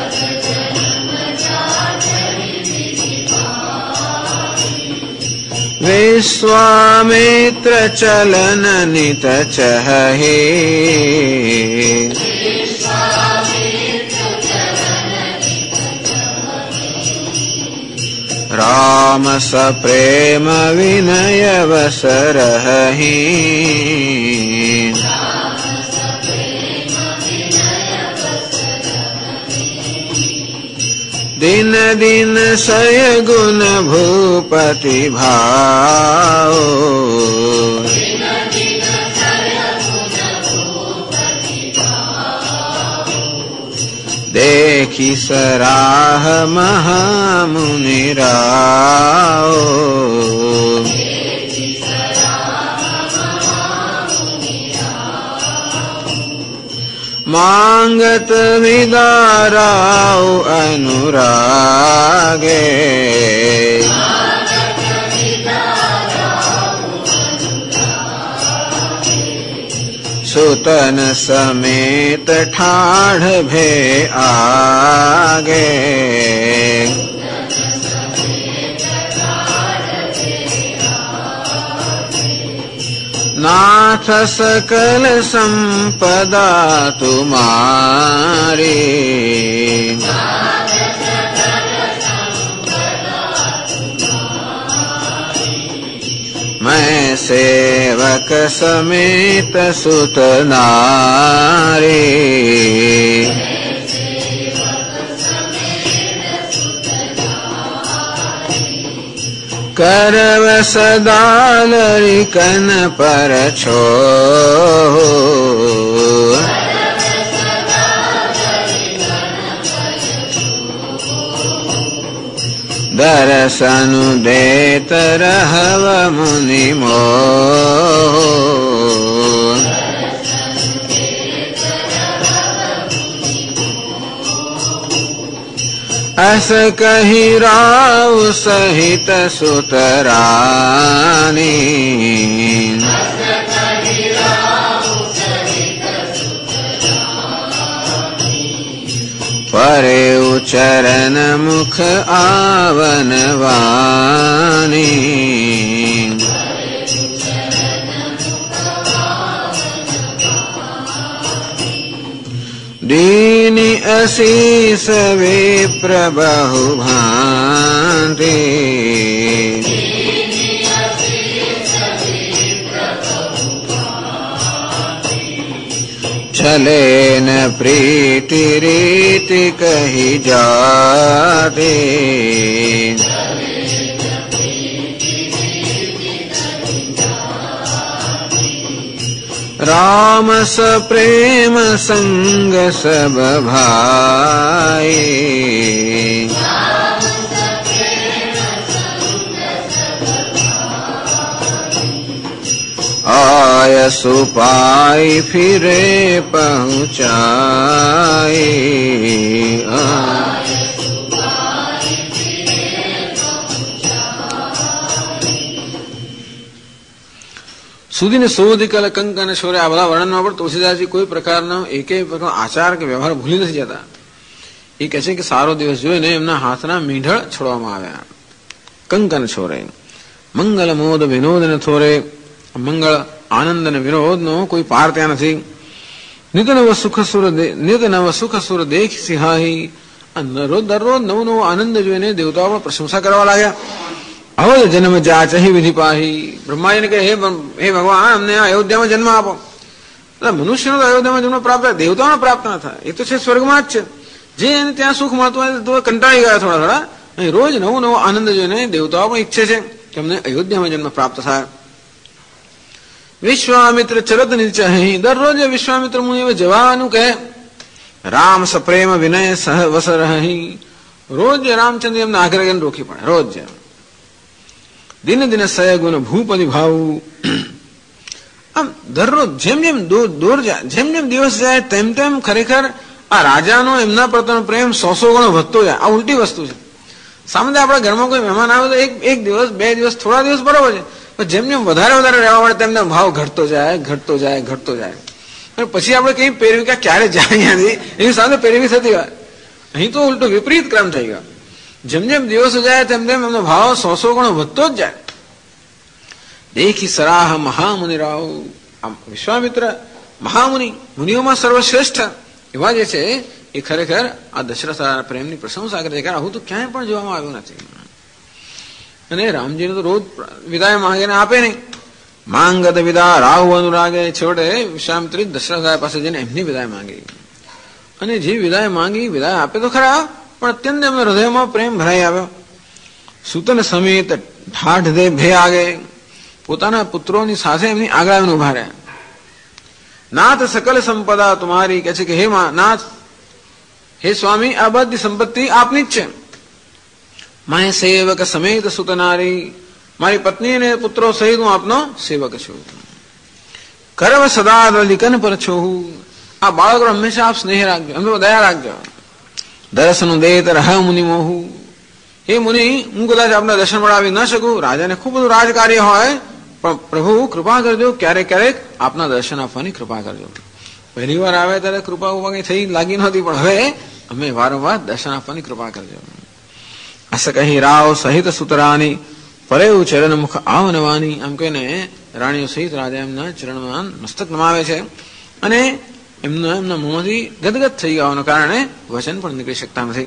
વિશ્વામિત્ર ચલન નિત ચહી રામ સ પ્રેમ વિનય વસ રહી દિન દિન સય ગુણ ભૂપતિ ભાવ देखी सराह महामुनि राव मांगत विदाराव अनुरागे सुतन समेत ठाढ़ भे आगे। नाथ सकल संपदा तुम्हारी, मैं सेवक समेत सुत नारी। करव सदा लरिकन पर छोहु, दर्शन देत रहव मुनि मोह। अस कही राव सहित सुतरानी, परे उचरण मुख आवन वानी। दीनि असीस विप्र बहु भांति, चले न प्रीति रीति कही जाते। राम स प्रेम संग सब भाई, आय सुपाई फिरे पहुँचाई। સુધીને શોધ કલ કંકન શૌર્ય આ બધા વર્ણનમાં પણ તુલસીદાસજી કોઈ પ્રકારના એકેય પ્રકારનો આચાર કે વ્યવહાર ભૂલી નથી જતા. એ કહે છે કે સારો દિવસ જોઈને એમના હાથના મીંઢળ છોડવામાં આવ્યા. કંકન છોરે મંગલ મોદ વિનોદ ને થોરે, મંગળ આનંદ અને વિનોદનો કોઈ પાર ત્યાં નથી. નિત નવ સુખ સુર દેખ સિંહાહી, દરરોજ નવો નવો આનંદ જોઈને દેવતાઓ પણ પ્રશંસા કરવા લાગ્યા. અવધ જન્મ જાચહી વિધિ પાહી, બ્રહ્માજીને કહે હે ભગવાન અમને અયોધ્યામાં જન્મ આપો. મનુષ્યનો તો અયોધ્યામાં જન્મ પ્રાપ્ત થાય, દેવતાઓને પ્રાપ્ત ના થાય. એ તો છે સ્વર્ગમાં જ છે. જે એને ત્યાં સુખ મળતું હોય તો કંટાળી ગયા થોડા થોડા. અહીં રોજ નવો નવો આનંદ જોઈને દેવતાઓ પણ ઈચ્છે છે કે અમને અયોધ્યામાં જન્મ પ્રાપ્ત થાય. વિશ્વામિત્ર ચરત નિચહી, દરરોજ વિશ્વામિત્ર મુનિ જવાનું કહે. રામ સપ્રેમ વિનય સહ વસ રહી, રોજ રામચંદ્ર એમને આગ્રહ કરીને રોકી પડે. રોજ દિન દિન સય ગુણ ભૂપતિ ભાવું. આમ દરરોજ જેમ જેમ દૂર જાય, જેમ જેમ દિવસ જાય તેમ તેમ ખરેખર આ રાજાનો એમના પ્રત્યેનો પ્રેમ 100 ગણો વધતો જાય. આ ઉલટી વસ્તુ છે. સામાન્ય આપણા ઘરમાં કોઈ મહેમાન આવે તો એક દિવસ બે દિવસ થોડા દિવસ બરોબર છે, પણ જેમ જેમ વધારે રહેવા મળે તેમ તેમ ભાવ ઘટતો જાય. અને પછી આપણે કઈ પેરવી કે ક્યારે જાય ત્યાંથી એની સાથે પેરવી થતી હોય. અહીં તો ઉલટો વિપરીત ક્રમ થઈ ગયો. જેમ જેમ દિવસો જાય તેમ તેમ એમનો ભાવ 100 ગણો વધતો જ જાય. દેખી સરાહ મહામુનિ રાવ, આમ વિશ્વામિત્ર મહામુનિ, મુનિઓમાં સર્વશ્રેષ્ઠ એવા જે છે એ ખરેખર આ દશરથ પ્રેમની પ્રશંસા કરે છે. કારણ આવું તો ક્યાંય પણ જોવામાં આવ્યું નથી. અને રામજીને તો રોજ વિદાય માંગીને આપે નહીં. માંગત વિદા રાહુ અનુરાગે, છેવટે વિશ્વામિત્ર દશરથ પાસે જઈને એમની વિદાય માંગી. અને જે વિદાય માંગી, વિદાય આપે તો ખરા, પણ અત્યંત એમના હૃદયમાં પ્રેમ ભરાઈ આવ્યો. સૂતન સમેત ઠાઠ દે ભે આગે, પોતાના પુત્રોની સાથે એમની આગળ આવીને ઉભા રહ્યા. નાથ સકલ સંપદા તુમારી, કહે છે કે હે નાથ, હે સ્વામી, આ બધી સંપત્તિ આપની જ છે. માય સેવક સમેત સુતનારી, મારી પત્ની અને પુત્રો સહિત હું આપનો સેવક છું. કરવ સદા લિકન પર છું, આ બાળકો હંમેશા આપ સ્નેહ રાખજો, એમ તો દયા રાખજો. દર્શન દેત રહ મુનિ મોહુ, હે મુનિ, હું કદાચ આપના દર્શન મળાવી ન શકું, રાજાને ખૂબ બધું રાજકાર્ય હોય, પણ પ્રભુ કૃપા કરજો, ક્યારેક ક્યારેક આપના દર્શન આપવાની કૃપા કરજો. પહેલી વાર આવે ત્યારે કૃપા ઉપા કઈ થઈ લાગી નહોતી, પણ હવે અમે વારંવાર દર્શન આપવાની કૃપા કરજો. અસ કહી રાવ સહિત સુતરાની પરેવું ચરણ મુખ આવનવાની. આમ કહીને રાણીઓ સહિત રાજા એમના ચરણમાં મસ્તક નમાવે છે અને એમના મોંમાંથી ગદગદ થઈ ગયાના કારણે વચન પણ નીકળી શકતા નથી.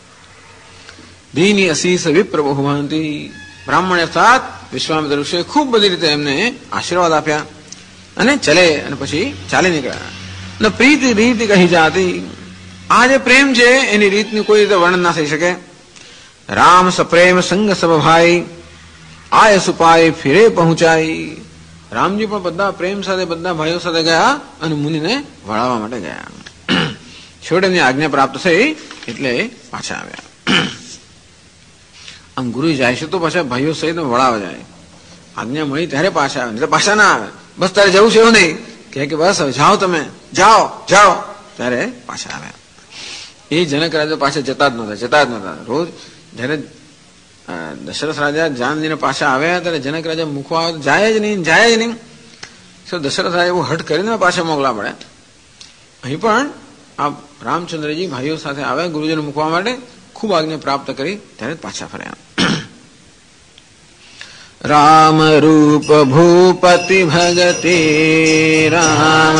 દીની અશીષ વિપ્ર બહુભાંતિ. બ્રાહ્મણ અર્થાત વિશ્વામિત્ર ઋષિએ ખૂબ બધી રીતે એમને આશીર્વાદ આપ્યા અને ચલે અને પછી ચાલી નીકળ્યા. પ્રીતિ રીતિ કહી જાતી. આ જે પ્રેમ છે એની રીતનું કોઈ રીતે વર્ણન ના થઈ શકે. રામ સપ્રેમ સંગ સબ ભાઈ આય સુપાય ફિરે પહોંચાઈ. રામજી પણ બધા પ્રેમ સાથે બધા ભાઈઓ સાથે ગયા અને મુનિને વળાવવા માટે ગયા. છેવટે એની આજ્ઞા પ્રાપ્ત થઈ એટલે પાછા આવ્યા. આમ ગુરુ જાય છે તો પાછા ભાઈઓ સહિત વળાવવા જાય. આજ્ઞા મળી ત્યારે પાછા આવે, એટલે પાછા ના આવે. બસ તારે જવું છે એવું નહીં કે બસ હવે જાઓ, તમે જાઓ જાઓ, ત્યારે પાછા આવ્યા. એ જનક રાજા પાછા જતા જ નહોતા. રોજ જયારે દશરથ રાજા જાનજીને પાછા આવ્યા ત્યારે જનક રાજા મૂકવા આવે જાય જ નહીં. દશરથ રાજા એવું હઠ કરીને પાછા મોકલા પડ્યા. અહીં પણ આ રામચંદ્રજી ભાઈઓ સાથે આવ્યા ગુરુજીને મૂકવા માટે, ખૂબ આજ્ઞા પ્રાપ્ત કરી ત્યારે પાછા ફર્યા. રામ રૂપ ભૂપતિ ભગતિ રામ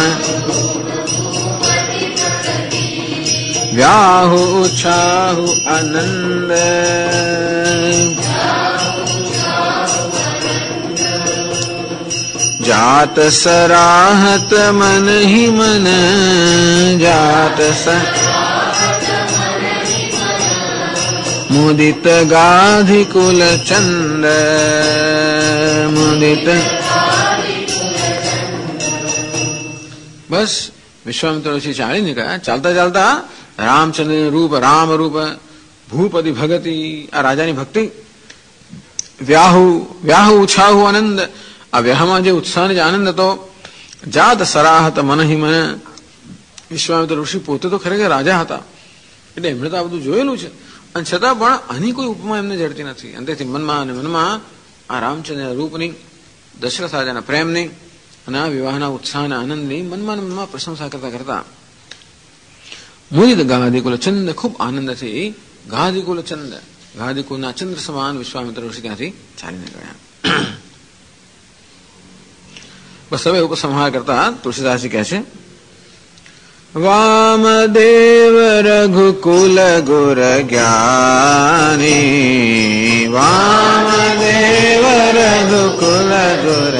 વ્યાહુ ઉછાહુ આનંદ જાત સરાહત મન હિ મન જાત મુદિત ગાધિ કુલ ચંદ મુદિત. બસ વિશ્વામિત્ર ઋષિ ચાલી નીકળ્યા. ચાલતા ચાલતા રામચંદ્ર રૂપ, રામ રૂપ, ભૂપતિ ભગતિ, આ રાજાની ભક્તિ, વ્યાહુ ઉછાહુ આનંદ, આ વ્યાહમાં જે ઉત્સાહ જે આનંદ હતો, જાત સરાહત મન હિ મન. વિશ્વામિત્ર ઋષિ પોતે તો ખરેખર રાજા હતા એટલે એમણે તો આ બધું જોયેલું છે, અને છતાં પણ આની કોઈ ઉપમા એમને જડતી નથી. અંતેથી મનમાં અને મનમાં આ રામચંદ્ર રૂપની, દશરથ રાજાના પ્રેમની અને આ વિવાહના ઉત્સાહ અને આનંદની મનમાં પ્રશંસા કરતા કરતા મુદિત ગાધિકુલ ચંદ, ખૂબ આનંદથી ગાધિકુલ ચંદ, ગાધિકુલના ચંદ્ર સમાન વિશ્વામિત્ર ઋષિ ત્યાંથી ચાલી નીકળ્યા. બસ હવે ઉપસંહાર કરતા તુલસીદાસજી કહે છે, વામદેવ રઘુકુલ ગુર જ્ઞાની, વામદેવ રઘુકુલ ગુર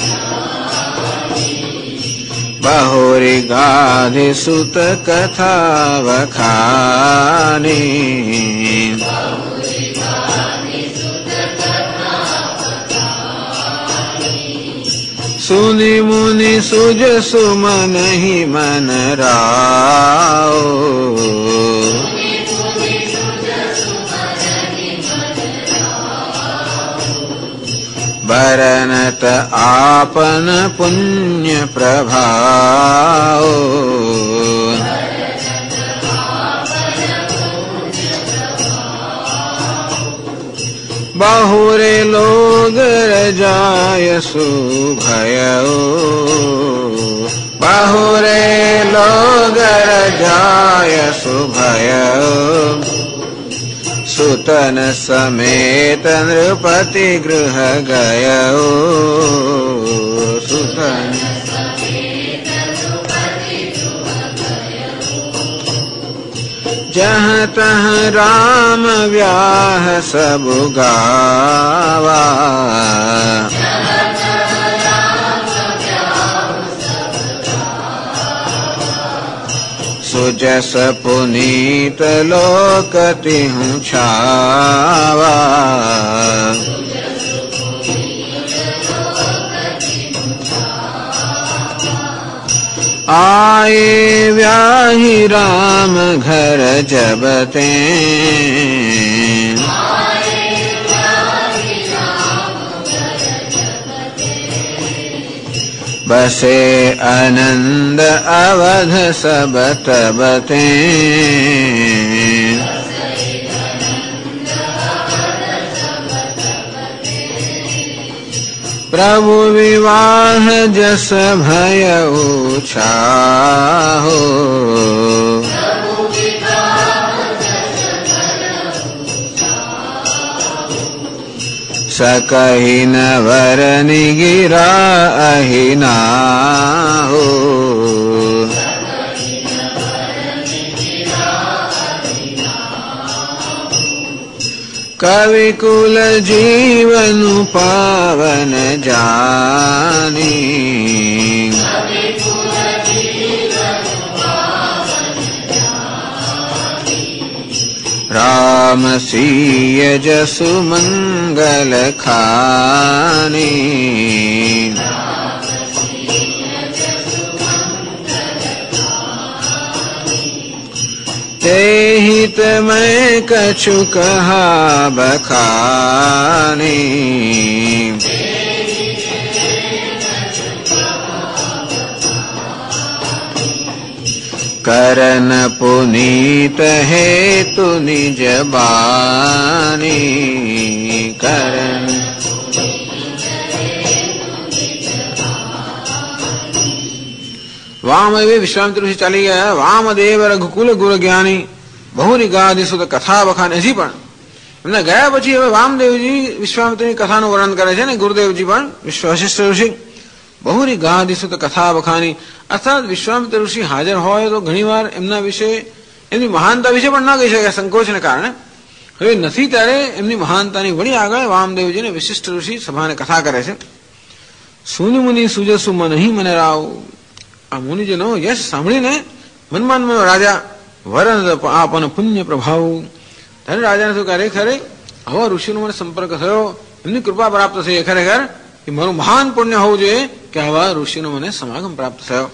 બહોરી ગાધિ સુત કથા વખાની. સુનિ મુનિ સુજ સુમન હિ મન રાઓ, બરનત આપન પુણ્ય પ્રભાઓ. बहुरे लोग रजाय सुभयो, बहुरे लोग रजाय सुभयो. सुतन समेत नृपति गृह गयो, सुतन जहाँ तहाँ राम व्याह सब गावा, सुजस पुनीत लोकति हूँ छावा. आए व्याही राम घर जबते, बसे आनंद अवध सब तबते. प्रभु विवाह जस भय उछाहो, सकहि न वरनि गिरा अहिनाहो, कवि कुल जीवन पावन जानी, राम सिय जसु मंगल खानी, तेहित मैं कछु कहा बखानी, करन पुनीत हेतु निज बानी, करन वामदेव विश्वामित्र ऋषि ચાલી ગયા. વામદેવ રઘુકુલ ગુર જ્ઞાની બહુરી ગાદિસુત કથા વખાને. હજી પણ એમને ગયા પછી હવે વામદેવજી વિશ્વામિત્રની કથાનું વર્ણન કરે છે ને ગુરુદેવજી પણ વશિષ્ઠ ઋષિ બહુરી ગાદિસુત કથા વખાની. અર્થાત વિશ્વામિત્ર ઋષિ હાજર હોય તો ઘણીવાર એમના વિશે એમની મહાનતા વિશે પણ ના કહી શકે સંકોચને કારણે. હવે નથી ત્યારે એમની મહાનતાની વળી આગળ વામદેવજીને વિશિષ્ટ ઋષિ સભાને કથા કરે છે. સુનિ મુનિ સુજસુ મનહિ મને રાવ. આ મુનિજનો યશ સાંભળીને મનમાં રાજા વરદ આપન પુણ્ય પ્રભાવ. ત્યારે રાજાને શું કરે ખરે આવા ઋષિનો મને સંપર્ક થયો, એમની કૃપા પ્રાપ્ત થઈ. ખરેખર એ મારું મહાન પુણ્ય હોવું જોઈએ કે આવા ઋષિનો મને સમાગમ પ્રાપ્ત થયો.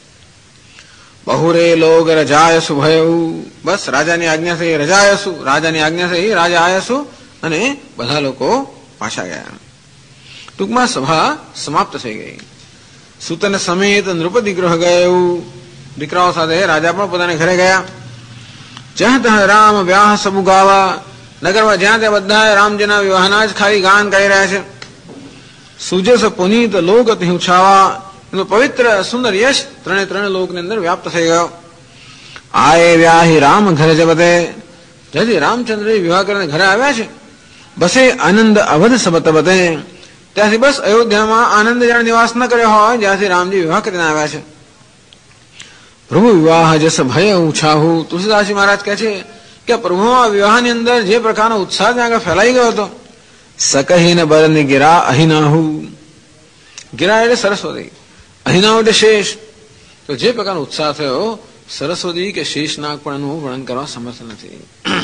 બહુરે લોગ રજાયસુ ભયઉ. બસ રાજાની આજ્ઞા થઈ રજાયસુ, રાજાની આજ્ઞા થઈ રાજા આયસુ અને બધા લોકો પાછા ગયા. ટૂંકમાં સભા સમાપ્ત થઈ ગઈ. સૂતન સમેત નૃપતિ ગૃહ ગયું. દીકરાઓ સાથે રાજા પણ પોતાને ઘરે ગયા. જ્યાં ત્યાં રામ વ્યાહ સબુ ગાવા. નગરમાં જ્યાં ત્યાં બધા રામજીના વિવાહના જ ખાલી ગાન ગાઈ રહ્યા છે. સુજસ પુનીત લોક ઉછાવા. એનું પવિત્ર સુંદર યશ ત્રણે લોકની અંદર વ્યાપ્ત થઈ ગયો. આયે વ્યાહી રામ ઘરે જબતે. જેથી રામચંદ્ર વિવાહ કરીને ઘરે આવ્યા છે. બસે આનંદ અવધ સબત બતે. ત્યાંથી બસ અયોધ્યામાં આનંદ જાણે નિવાસ ન કર્યો હોય જ્યાંથી રામજી વિવાહ કરીને આવ્યા છે. પ્રભુ વિવાહ જસ ભય ઉછાહુ. તુલસીદાસજી મહારાજ કહે છે કે પ્રભુના વિવાહની અંદર જે પ્રકારનો ઉત્સાહ ત્યાં આગળ ફેલાઈ ગયો હતો. સકહીન બરની ગિરા અહિનાહુ. ગિરા એટલે સરસ્વતી, અહિનાહુ એટલે શેષ. તો જે પ્રકારનો ઉત્સાહ થયો સરસ્વતી કે શેષનાગ પણ એનું વર્ણન કરવા સમર્થ નથી.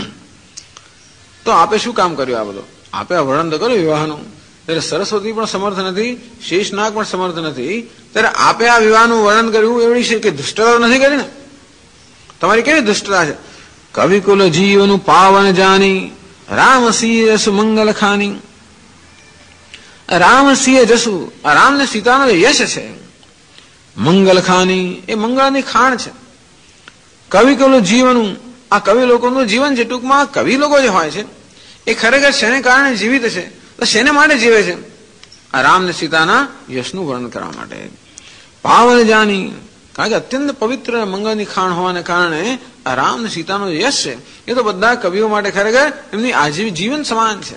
તો આપે શું કામ કર્યું? આ બધું આપે વર્ણન તો કર્યું વિવાહનું. ત્યારે સરસ્વતી પણ સમર્થ નથી, શેષનાગ પણ સમર્થ નથી. ત્યારે આપે આ વિવાહનું વર્ણન કર્યું એવડી છે કે દુષ્ટતા નથી કરી ને. તમારી કેવી દુષ્ટતા છે? કવિકુલ જીવનું પાવન જાની. રામસિંહ જસુ મંગલ ખાની. રામસિંહ જસુ, આ રામ ને સીતાનો યશ છે. મંગલ ખાની એ મંગળની ખાણ છે. કવિકુલ જીવનું, આ કવિ લોકોનું જીવન છે. ટૂંકમાં કવિ લોકો જે હોય છે એ ખરેખર શેને કારણે જીવિત છે, તો શેને માટે જીવે છે? આ રામ ને સીતાના યશનું વર્ણન કરવા માટે. પાવન જાની, કારણ કે અત્યંત પવિત્ર મંગળની ખાણ હોવાને કારણે આ રામ ને સીતાનો યશ છે એ તો બધા કવિઓ માટે ખરેખર એમની આજીવ જીવન સમાન છે.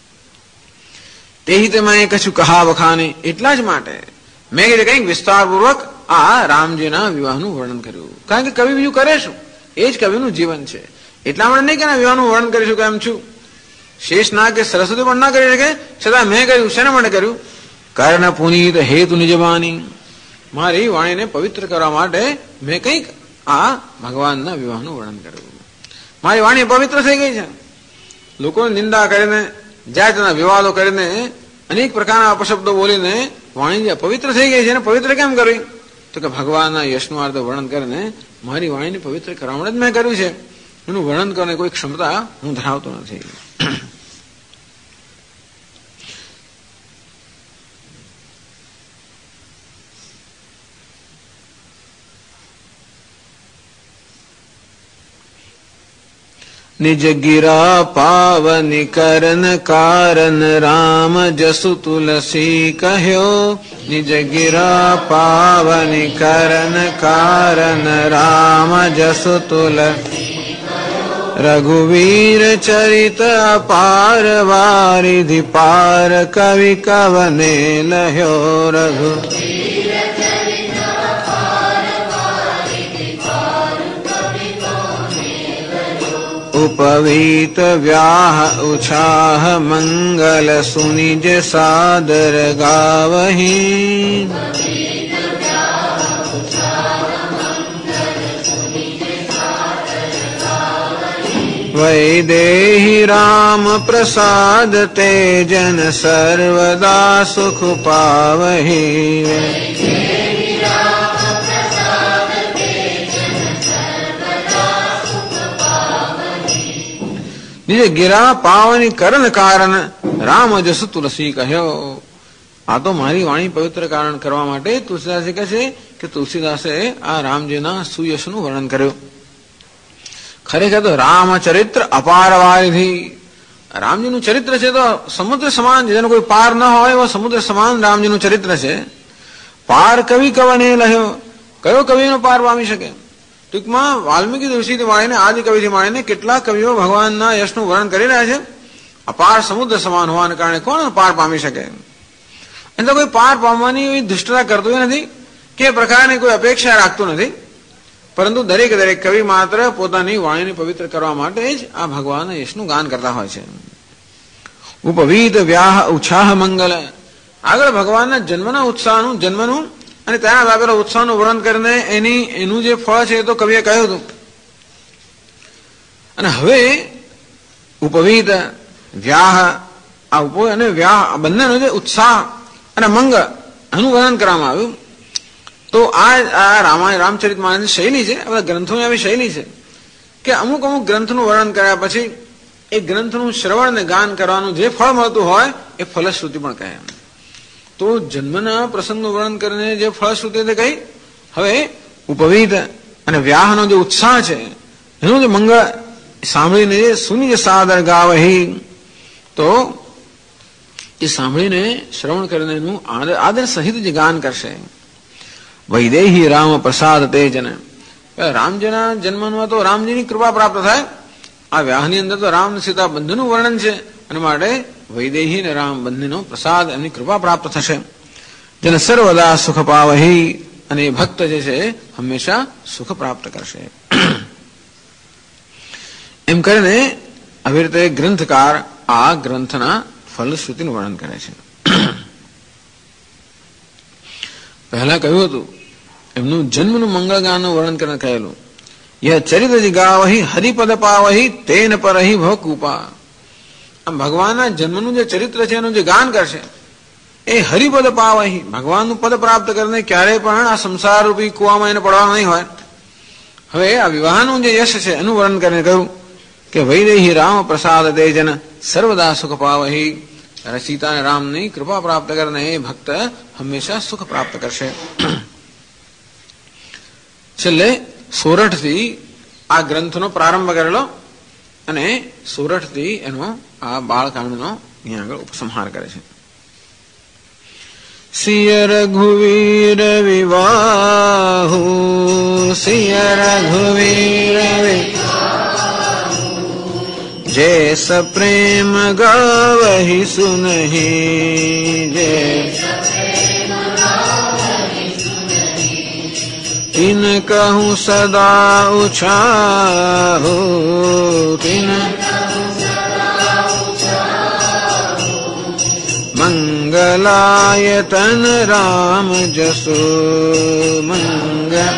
તેહી તેમાં કશું કહા વખાને. એટલા જ માટે મેં કંઈક વિસ્તારપૂર્વક આ રામજીના વિવાહનું વર્ણન કર્યું. કારણ કે કવિ બીજું કરે શું? એ જ કવિનું જીવન છે. એટલા માટે નહીં કે વિવાહનું વર્ણન કરીશું કે એમ છું. શેષ ના કે સરસ્વતી પણ ના કરી શકે, છતાં મેં કર્યું. શેના માટે કર્યું? કર્ણ પુનીત હેતુ નિજમાની. મારી વાણીને પવિત્ર કરવા માટે મેં કંઈક આ ભગવાનના વિવાહનું વર્ણન કર્યું. મારી વાણી પવિત્ર થઈ ગઈ છે. લોકોની નિંદા કરીને, જાતના વિવાદો કરીને, અનેક પ્રકારના અપશબ્દો બોલીને વાણી જે પવિત્ર થઈ ગઈ છે એને પવિત્ર કેમ કરવી? તો કે ભગવાનના યશનું અર્થ વર્ણન કરીને મારી વાણીને પવિત્ર કરવા માટે જ મેં કર્યું છે. એનું વર્ણન કરવાની કોઈ ક્ષમતા હું ધરાવતો નથી. निज गिरा पावनि करन कारण राम जसु तुलसी कह्यो। निज गिरा पावनि करन कारण राम जसु तुलसी। रघुवीर चरित अपार वारिधि पार कवि कवने लह्यो। रघु उपवीत व्याह उछाह मंगल सुनिज सादर गावही। वैदेही राम प्रसाद ते जन सर्वदा सुख पावही। निज गिरा पावनी करण कारण राम जसु तुलसी કહ્યો। આ તો મારી વાણી પવિત્ર કારણ કરવા માટે તુલસીદાસે કહે છે કે તુલસીદાસે આ રામજીના સુયશનું વર્ણન કર્યું। ખરેખર તો રામચરિત્ર અપાર વારિધિ, રામજીનું ચરિત્ર છે તો સમુદ્ર સમાન, જેનો કોઈ પાર ન હોય એવો સમુદ્ર સમાન રામજીનું ચરિત્ર છે। પાર કવિ કવને લહ્યો, કયો કવિનો પાર પામી શકે? ટૂંકમાં વાલ્મીકી ઋષિથી માંડીને આદિ કવિથી માંડીને કેટલા કવિઓ ભગવાનના યશનું વર્ણન કરી રહ્યા છે। અપાર સમુદ્ર સમાન હોવાને કારણે કોણ પાર પામી શકે? એને તો કોઈ પાર પામવાની એવી ધૃષ્ટતા કરતું નથી કે પ્રકારની કોઈ અપેક્ષા રાખતું નથી, પરંતુ દરેક કવિ માત્ર પોતાની વાણીને પવિત્ર કરવા માટે જ આ ભગવાનના યશનું ગાન કરતા હોય છે। ઉપવીત વ્યાહ ઉછાહ મંગલ, આગળ ભગવાનના જન્મનું અને તેના લાગેલા ઉત્સાહનું વર્ણન કરીને એનું જે ફળ છે એ તો કવિએ કહ્યું હતું। અને હવે ઉપવીત વ્યાહ, આ ઉપ અને વ્યાહ બંનેનો જે ઉત્સાહ અને મંગ એનું વર્ણન કરવામાં આવ્યું। તો આ રામચરિત માનસની શૈલી છે, બધા ગ્રંથોની આવી શૈલી છે કે અમુક ગ્રંથનું વર્ણન કર્યા પછી એ ગ્રંથનું શ્રવણ ને ગાન કરવાનું જે ફળ મળતું હોય એ ફલશ્રુતિ પણ કહે। તો જન્મના પ્રસંગનું વર્ણન કરીને જે ફળશ્રુતિ કહી, હવે ઉપવીત અને વ્યાહનો જે ઉત્સાહ છે એનું જે મંગળ સાંભળીને જે સુનિજ સાદર ગાવહી, તો એ સાંભળીને શ્રવણ કરીને એનું આદર સહિત જે ગાન કરશે। વૈદેહી રામ પ્રસાદ તેજન, રામજીના જન્મમાં તો રામજીની કૃપા પ્રાપ્ત થાય। આ વ્યાહની અંદર તો રામ સીતા બંધનું વર્ણન છે, અને માટે વૈદેહી અને રામ બંધનો પ્રસાદ એમની કૃપા પ્રાપ્ત થશે। જેને સર્વદા સુખ પાવહી, અને એ ભક્ત જે છે હંમેશા સુખ પ્રાપ્ત કરશે। એમ કરીને આવી રીતે ગ્રંથકાર આ ગ્રંથના ફલશ્રુતિનું વર્ણન કરે છે। પહેલા કહ્યું હતું એમનું જન્મનું મંગળગાનનું વર્ણન કરીને કહેલું, યહ ચરિત ગાવહી હરિપદ પાવહી તેન પરહી ભવ કૃપા। આમ ભગવાનના જન્મનું જે ચરિત્ર છે એનું જે ગાન કરશે એ હરિપદ પાવહી, ભગવાનનું પદ પ્રાપ્ત કરીને ક્યારેય પણ આ સંસાર રૂપી કુવામાં એને પડવાનું નહીં હોય। હવે આ વિવાહનું જે યશ છે એનું વર્ણન કરીને કહ્યું કે વૈદેહી રામ પ્રસાદ તેજન સર્વદા સુખ પાવહી, સીતા અને રામની કૃપા પ્રાપ્ત કરીને એ ભક્ત હંમેશા સુખ પ્રાપ્ત કરશે। છેલ્લે સોરઠથી આ ગ્રંથનો પ્રારંભ કરેલો અને સોરઠથી એનો આ બાળકાંડનો અહીંયા આગળ ઉપસંહાર કરે છે। સિય રઘુવીર વિવાહુ, સિય રઘુવીર જે સપ્રેમ ગાવહી સુનહી, જે તિન કહું સદા ઉછાહુ, તિન મંગલાયતન રામ જસુ, મંગલ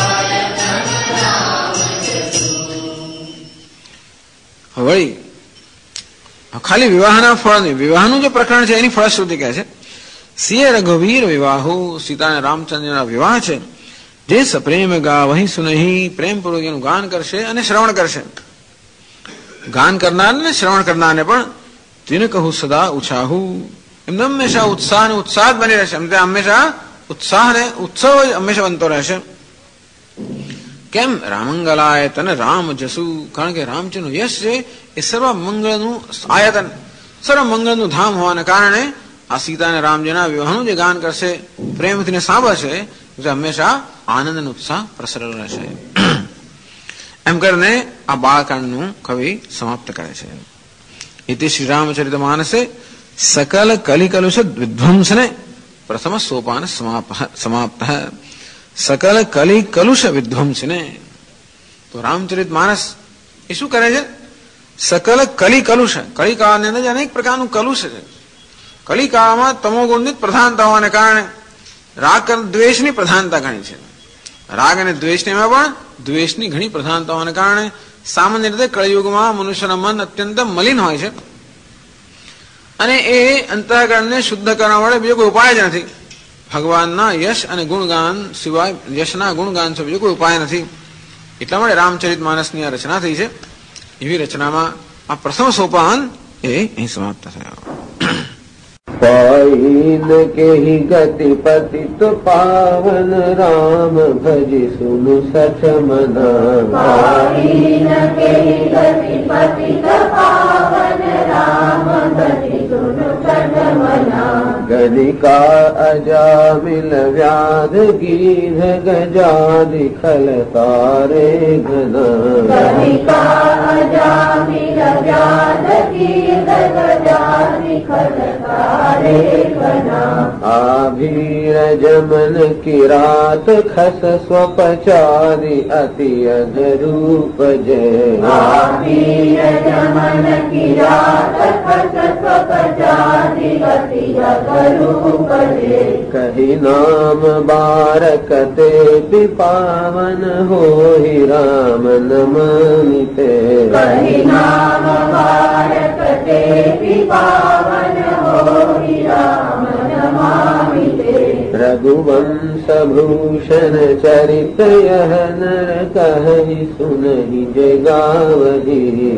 વળી ખાલી વિવાહના ફળની, વિવાહનું જે પ્રકરણ છે એની ફળશ્રુતિ કહે છે। સિય રઘુવીર વિવાહુ, સીતા અને રામચંદ્રના વિવાહ છે, જે સપ્રેમ ગાવહી સુનહી, પ્રેમપૂર્વક એનું ગાન કરશે અને શ્રવણ કરશે। ગાન કરનાર ને શ્રવણ કરનારને પણ તિન કહું સદા ઉછાહુ, એમને હંમેશા ઉત્સાહ અને ઉત્સાહ બની રહેશે, હંમેશા ઉત્સાહ અને ઉત્સવ હંમેશા બનતો રહેશે। કેમ રામંગલાયતન રામ જસુ, કારણ કે રામચંદ્રનું યશ છે એ સર્વ મંગળનું આયતન, સર્વ મંગળનું ધામ હોવાને કારણે આ સીતા અને રામજીના વિવાહનું જે ગાન કરશે, પ્રેમથી સાંભળશે, જે હંમેશા આનંદ અને ઉત્સાહ પ્રસરેલો રહેશે. એમ કરીને આ બાળકાંડનું કવિ સમાપ્ત કરે છે. ઇતિ શ્રી રામચરિત માનસે સકલ કલિકલુષ વિધ્વંસને પ્રથમ સોપાન સમાપ્ત. સકલ કલિ કલુષ વિધ્વંસને, તો રામચરિત માનસ એ શું કરે છે? સકલ કલિ કલુષ, કલિકાળની અંદર અનેક પ્રકારનું કલુષ છે. કલિકાળમાં તમોગુણની પ્રધાનતા હોવાને કારણે રાગ અને દ્વેષની પ્રધાનતા ઘણી છે. રાગ અને દ્વેષની પણ દ્વેષની ઘણી પ્રધાનતા હોવાને કારણે સામાન્ય રીતે કળિયુગમાં મનુષ્યના મન અત્યંત મલિન હોય છે અને એ અંતઃકરણને શુદ્ધ કરવા માટે બીજો કોઈ ઉપાય જ નથી. ભગવાનના યશ અને ગુણગાન સિવાય, યશના ગુણગાન સિવાય બીજો કોઈ ઉપાય નથી. એટલા માટે રામચરિત માનસની આ રચના થઈ છે. એવી રચનામાં આ પ્રથમ સોપાન એ અહીં સમાપ્ત થયો. पाइन के ही गति पतित पावन राम भज सुनु सच मना। पाइन के ही गति पतित पावन राम भज सुनु सच मना। गणिका अजामिल व्याध गीध गजादि खल तारे घना। गणिका अजामिल व्याध गीध गजादि खल तारे घना। आभीर जमन किरात खस स्वपचारि अति अधरूप जय। आभीर जमन किरात खस स्वपचारि अति अधरूप जय। कही नाम बारकते पावन होहि राम नमनिते। कही नाम बारकते पावन होहि राम नमामिते। रघुवंश भूषण चरित यह नर कहि सुनहि जय गावहि।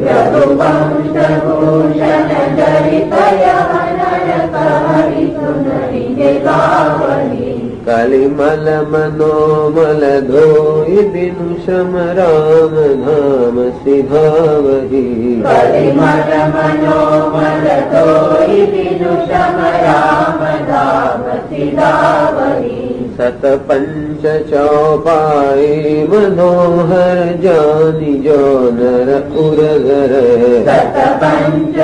रघुवंश भूषण चरित यह नर कहि सुनहि जय गावहि। कलिमल मनोमल धोई बिनु श्रम राम नाम सिधावहि। कलिमल मनोमल धोई बिनु श्रम राम नाम सिधावहि। सत पंच चौपाई मनोहर जानि जो नर उरगर। सत पंच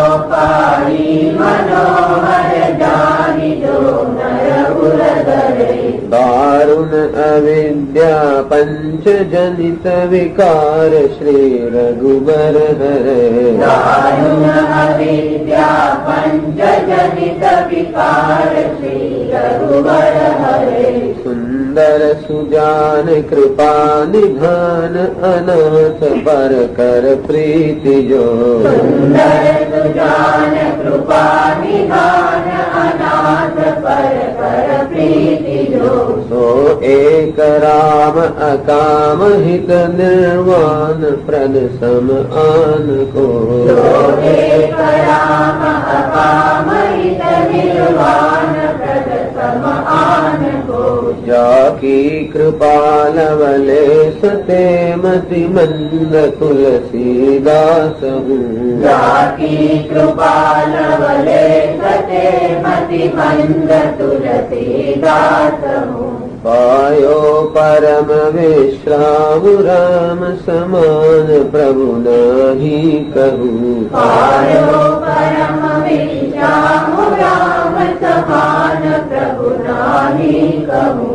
चौपाई मनोहर जानि जो नर उरगर। दारुण अविद्या पंच जनित विकार श्री रघुबर हरे। दारुण अविद्या पंच जनित विकार श्री रघुबर हरे। सुंदर सुजान कृपा निधान अनाथ पर कर प्रीति जो। सुंदर सुजान कृपा निधान अनाथ पर कर प्रीति जो। सो एक राम अकाम हित निर्वाण प्रद सम आन को। सो एक राम अकाम हित निर्वाण प्रद सम आन को। जाकी कृपा लवले सते मति मंद तुलसीदास हूँ। जाकी कृपा लवले सते मति मंद तुलसीदास हूँ। पायो परम विश्राम राम समान प्रभु नाही कहूँ। पायो परम विश्राम राम समान प्रभु नाही कहूँ।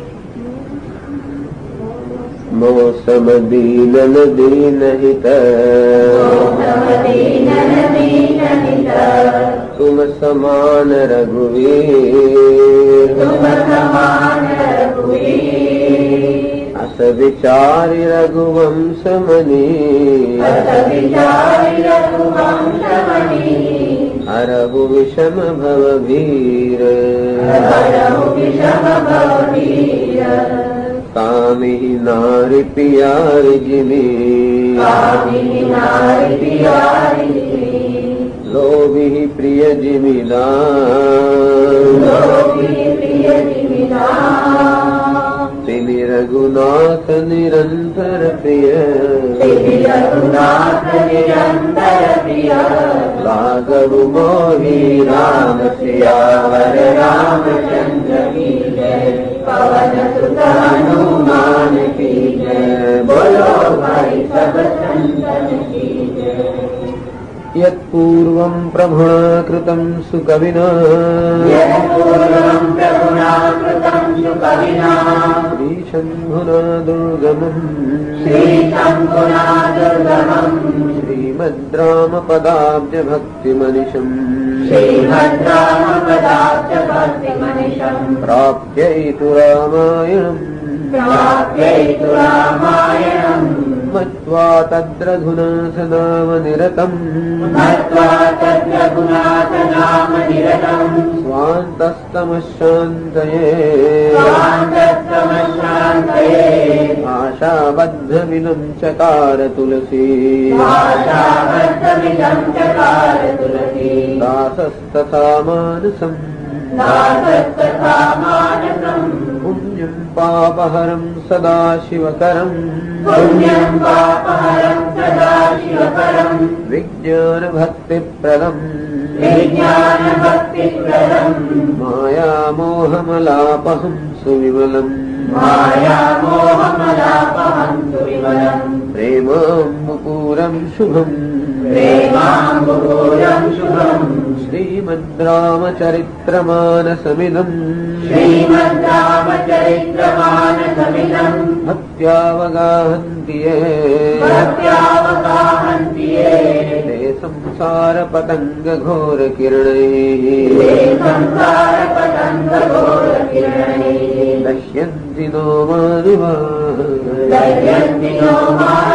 मौसम दीनन दीनहित। मौसम दीनन दीनहित। तुम समान रघुवीर। तुम समान रघुवीर। अस विचारि रघुवंश मणि। अस विचारि रघुवंश मणि। हरहु विषम भव भीर। हरहु विषम भव भीर। कामिहि नारि पियारि जिमि। कामिनि नारि पियारि जिमि। लोभिहि प्रिय जिमि दान। लोभिहि प्रिय जिमि दान। तिमि रघुनाथ निरंतर प्रिय श्री रघुनाथ निरंतर प्रिय राघव मोहि राम सियावर रामचंद्र की जय पवन सुत हनुमान की जय बोलो भाई सब संतन की जय यत्पूर्वं प्रभुणा कृतं सुकविना यत्पूर्वं प्रभुना कृतं सुकविना श्रीशम्भुना दुर्गमम् श्रीशम्भुना दुर्गमम् श्रीमद्रामपदाब्जभक्तिमनिशम् श्रीमद्रामपदाब्जभक्तिमनिशम् प्राप्यैतु रामायणम् प्राप्यैतु रामायणम् मत्वा तद्रघुनाथ नाम निरतम् मत्वा तद्रघुनाथ नाम निरतम् स्वान्तस्तमशान्तये स्वान्तस्तमशान्तये आशाबद्धमिदं चकार तुलसी आशाबद्धमिदं चकार तुलसी दासस्तथा मानसम् दासस्तथा मानसम् पुण्यं पापहरं सदा शिवकरम् पुण्यं पापहरं सदा शिवकरम् विज्ञानभक्तिप्रदम् विज्ञानभक्तिप्रदम् मायामोहमलापहं सुविमलम् मायामोहमलापहं सुविमलम् प्रेमाम्बुपूरं शुभम् प्रेमाम्बुपूरं शुभम् श्रीमद्रामचरित्रमानसमिदम् श्रीमद्रामचरित्रमानसमिदम् भक्त्यावगाहन्ति ये भक्त्यावगाहन्ति ये ते संसारपतङ्गघोरकिरणैः ते संसारपतङ्गघोरकिरणैः दश्यन्ति नो मानवाः दह्यन्ति नो मानवाः